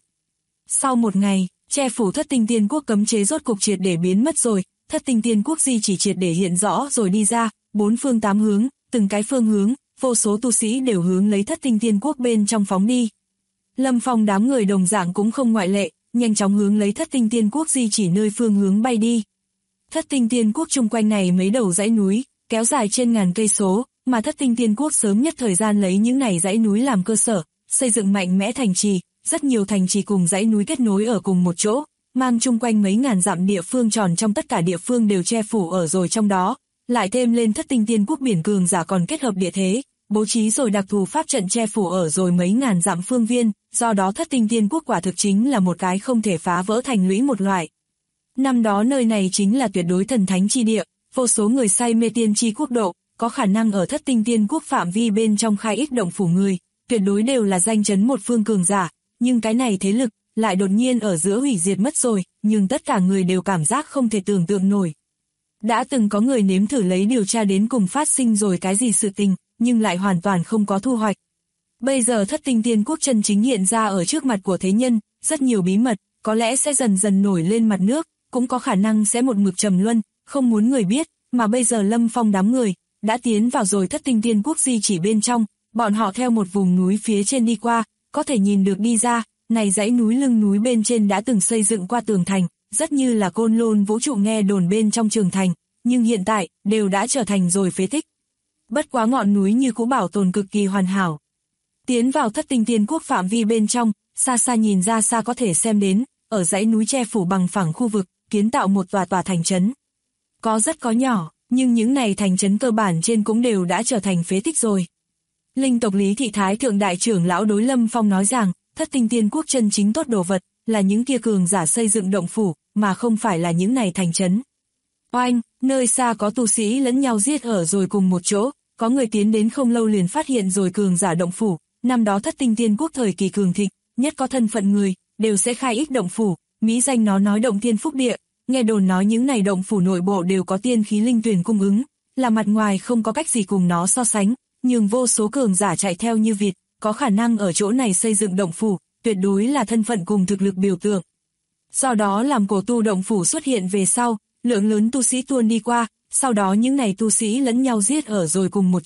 Sau một ngày, che phủ Thất Tinh Tiên Quốc cấm chế rốt cục triệt để biến mất rồi, Thất Tinh Tiên Quốc di chỉ triệt để hiện rõ rồi đi ra, bốn phương tám hướng, từng cái phương hướng, vô số tu sĩ đều hướng lấy Thất Tinh Tiên Quốc bên trong phóng đi. Lâm Phong đám người đồng dạng cũng không ngoại lệ, nhanh chóng hướng lấy Thất Tinh Tiên Quốc di chỉ nơi phương hướng bay đi. Thất Tinh Tiên Quốc chung quanh này mấy đầu dãy núi, kéo dài trên ngàn cây số, mà Thất Tinh Tiên Quốc sớm nhất thời gian lấy những này dãy núi làm cơ sở, xây dựng mạnh mẽ thành trì, rất nhiều thành trì cùng dãy núi kết nối ở cùng một chỗ, mang chung quanh mấy ngàn dặm địa phương tròn trong tất cả địa phương đều che phủ ở rồi trong đó, lại thêm lên Thất Tinh Tiên Quốc biển cường giả còn kết hợp địa thế, bố trí rồi đặc thù pháp trận che phủ ở rồi mấy ngàn dặm phương viên, do đó Thất Tinh Tiên Quốc quả thực chính là một cái không thể phá vỡ thành lũy một loại. Năm đó nơi này chính là tuyệt đối thần thánh chi địa, vô số người say mê tiên chi quốc độ, có khả năng ở Thất Tinh Tiên Quốc phạm vi bên trong khai ích động phủ người, tuyệt đối đều là danh chấn một phương cường giả, nhưng cái này thế lực lại đột nhiên ở giữa hủy diệt mất rồi, nhưng tất cả người đều cảm giác không thể tưởng tượng nổi. Đã từng có người nếm thử lấy điều tra đến cùng phát sinh rồi cái gì sự tình, nhưng lại hoàn toàn không có thu hoạch. Bây giờ Thất Tinh Tiên Quốc chân chính hiện ra ở trước mặt của thế nhân, rất nhiều bí mật, có lẽ sẽ dần dần nổi lên mặt nước, cũng có khả năng sẽ một mực trầm luân, không muốn người biết, mà bây giờ Lâm Phong đám người đã tiến vào rồi Thất Tinh Tiên Quốc di chỉ bên trong, bọn họ theo một vùng núi phía trên đi qua, có thể nhìn được đi ra, này dãy núi lưng núi bên trên đã từng xây dựng qua tường thành, rất như là Côn Lôn vũ trụ nghe đồn bên trong trường thành, nhưng hiện tại đều đã trở thành rồi phế tích. Bất quá ngọn núi như cũ bảo tồn cực kỳ hoàn hảo. Tiến vào Thất Tinh Tiên Quốc phạm vi bên trong, xa xa nhìn ra xa có thể xem đến, ở dãy núi che phủ bằng phẳng khu vực, kiến tạo một tòa thành trấn. Có rất có nhỏ, nhưng những này thành trấn cơ bản trên cũng đều đã trở thành phế tích rồi. Linh tộc Lý Thị Thái Thượng Đại trưởng lão đối Lâm Phong nói rằng, Thất Tinh Tiên Quốc chân chính tốt đồ vật, là những kia cường giả xây dựng động phủ, mà không phải là những này thành trấn. Oanh, nơi xa có tu sĩ lẫn nhau giết ở rồi cùng một chỗ, có người tiến đến không lâu liền phát hiện rồi cường giả động phủ, năm đó Thất Tinh Tiên Quốc thời kỳ cường thịnh, nhất có thân phận người, đều sẽ khai ích động phủ, mỹ danh nó nói động thiên phúc địa, nghe đồn nói những này động phủ nội bộ đều có tiên khí linh tuyển cung ứng, là mặt ngoài không có cách gì cùng nó so sánh, nhưng vô số cường giả chạy theo như vịt, có khả năng ở chỗ này xây dựng động phủ, tuyệt đối là thân phận cùng thực lực biểu tượng. Do đó làm cổ tu động phủ xuất hiện về sau, lượng lớn tu sĩ tuôn đi qua, sau đó những này tu sĩ lẫn nhau giết ở rồi cùng một chỗ,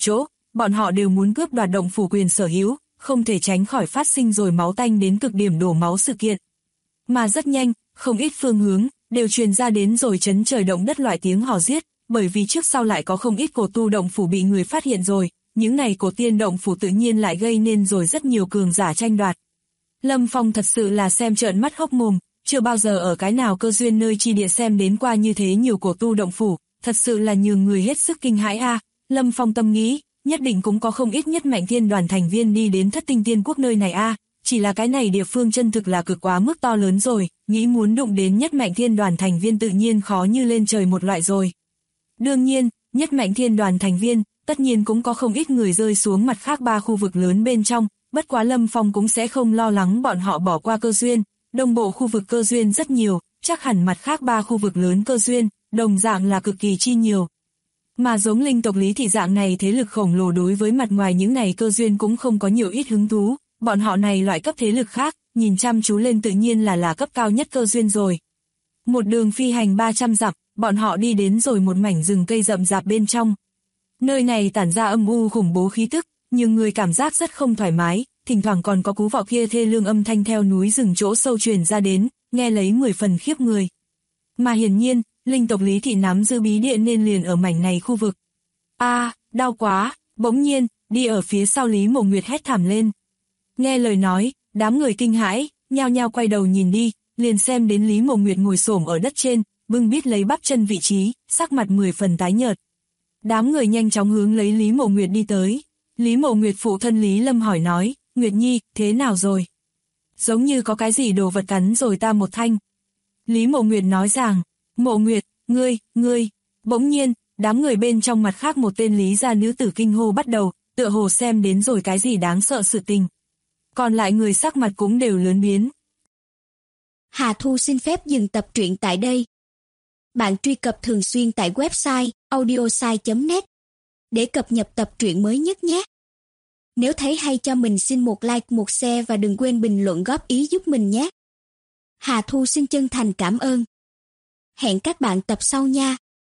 bọn họ đều muốn cướp đoạt động phủ quyền sở hữu, không thể tránh khỏi phát sinh rồi máu tanh đến cực điểm đổ máu sự kiện. Mà rất nhanh, không ít phương hướng, đều truyền ra đến rồi chấn trời động đất loại tiếng hò giết, bởi vì trước sau lại có không ít cổ tu động phủ bị người phát hiện rồi, những này cổ tiên động phủ tự nhiên lại gây nên rồi rất nhiều cường giả tranh đoạt. Lâm Phong thật sự là xem trợn mắt hốc mồm, chưa bao giờ ở cái nào cơ duyên nơi chi địa xem đến qua như thế nhiều cổ tu động phủ, thật sự là nhường người hết sức kinh hãi a. Lâm Phong tâm nghĩ, nhất định cũng có không ít nhất mạnh thiên đoàn thành viên đi đến Thất Tinh Tiên Quốc nơi này a, chỉ là cái này địa phương chân thực là cực quá mức to lớn rồi, nghĩ muốn đụng đến nhất mạnh thiên đoàn thành viên tự nhiên khó như lên trời một loại rồi. Đương nhiên, nhất mạnh thiên đoàn thành viên, tất nhiên cũng có không ít người rơi xuống mặt khác 3 khu vực lớn bên trong, bất quá Lâm Phong cũng sẽ không lo lắng bọn họ bỏ qua cơ duyên, đông bộ khu vực cơ duyên rất nhiều, chắc hẳn mặt khác 3 khu vực lớn cơ duyên, đồng dạng là cực kỳ chi nhiều. Mà giống linh tộc Lý Thị dạng này thế lực khổng lồ đối với mặt ngoài những này cơ duyên cũng không có nhiều ít hứng thú, bọn họ này loại cấp thế lực khác, nhìn chăm chú lên tự nhiên là cấp cao nhất cơ duyên rồi. Một đường phi hành 300 dặm, bọn họ đi đến rồi một mảnh rừng cây rậm rạp bên trong. Nơi này tản ra âm u khủng bố khí tức, nhưng người cảm giác rất không thoải mái, thỉnh thoảng còn có cú vọ kia thê lương âm thanh theo núi rừng chỗ sâu truyền ra đến, nghe lấy 10 phần khiếp người. Mà hiển nhiên, linh tộc Lý Thị nắm giữ bí địa nên liền ở mảnh này khu vực. Đau quá, bỗng nhiên, đi ở phía sau Lý Mộ Nguyệt hét thảm lên. Nghe lời nói, đám người kinh hãi, nhao nhao quay đầu nhìn đi, liền xem đến Lý Mộ Nguyệt ngồi xổm ở đất trên, bưng bít lấy bắp chân vị trí, sắc mặt 10 phần tái nhợt. Đám người nhanh chóng hướng lấy Lý Mộ Nguyệt đi tới. Lý Mộ Nguyệt phụ thân Lý Lâm hỏi nói, Nguyệt Nhi, thế nào rồi? Giống như có cái gì đồ vật cắn rồi ta một thanh. Lý Mộ Nguyệt nói rằng, Mộ Nguyệt, ngươi, bỗng nhiên, đám người bên trong mặt khác một tên Lý gia nữ tử kinh hô bắt đầu, tựa hồ xem đến rồi cái gì đáng sợ sự tình. Còn lại người sắc mặt cũng đều lớn biến. Hà Thu xin phép dừng tập truyện tại đây. Bạn truy cập thường xuyên tại website audiosai.net để cập nhật tập truyện mới nhất nhé. Nếu thấy hay cho mình xin một like, một share và đừng quên bình luận góp ý giúp mình nhé. Hà Thu xin chân thành cảm ơn. Hẹn các bạn tập sau nha.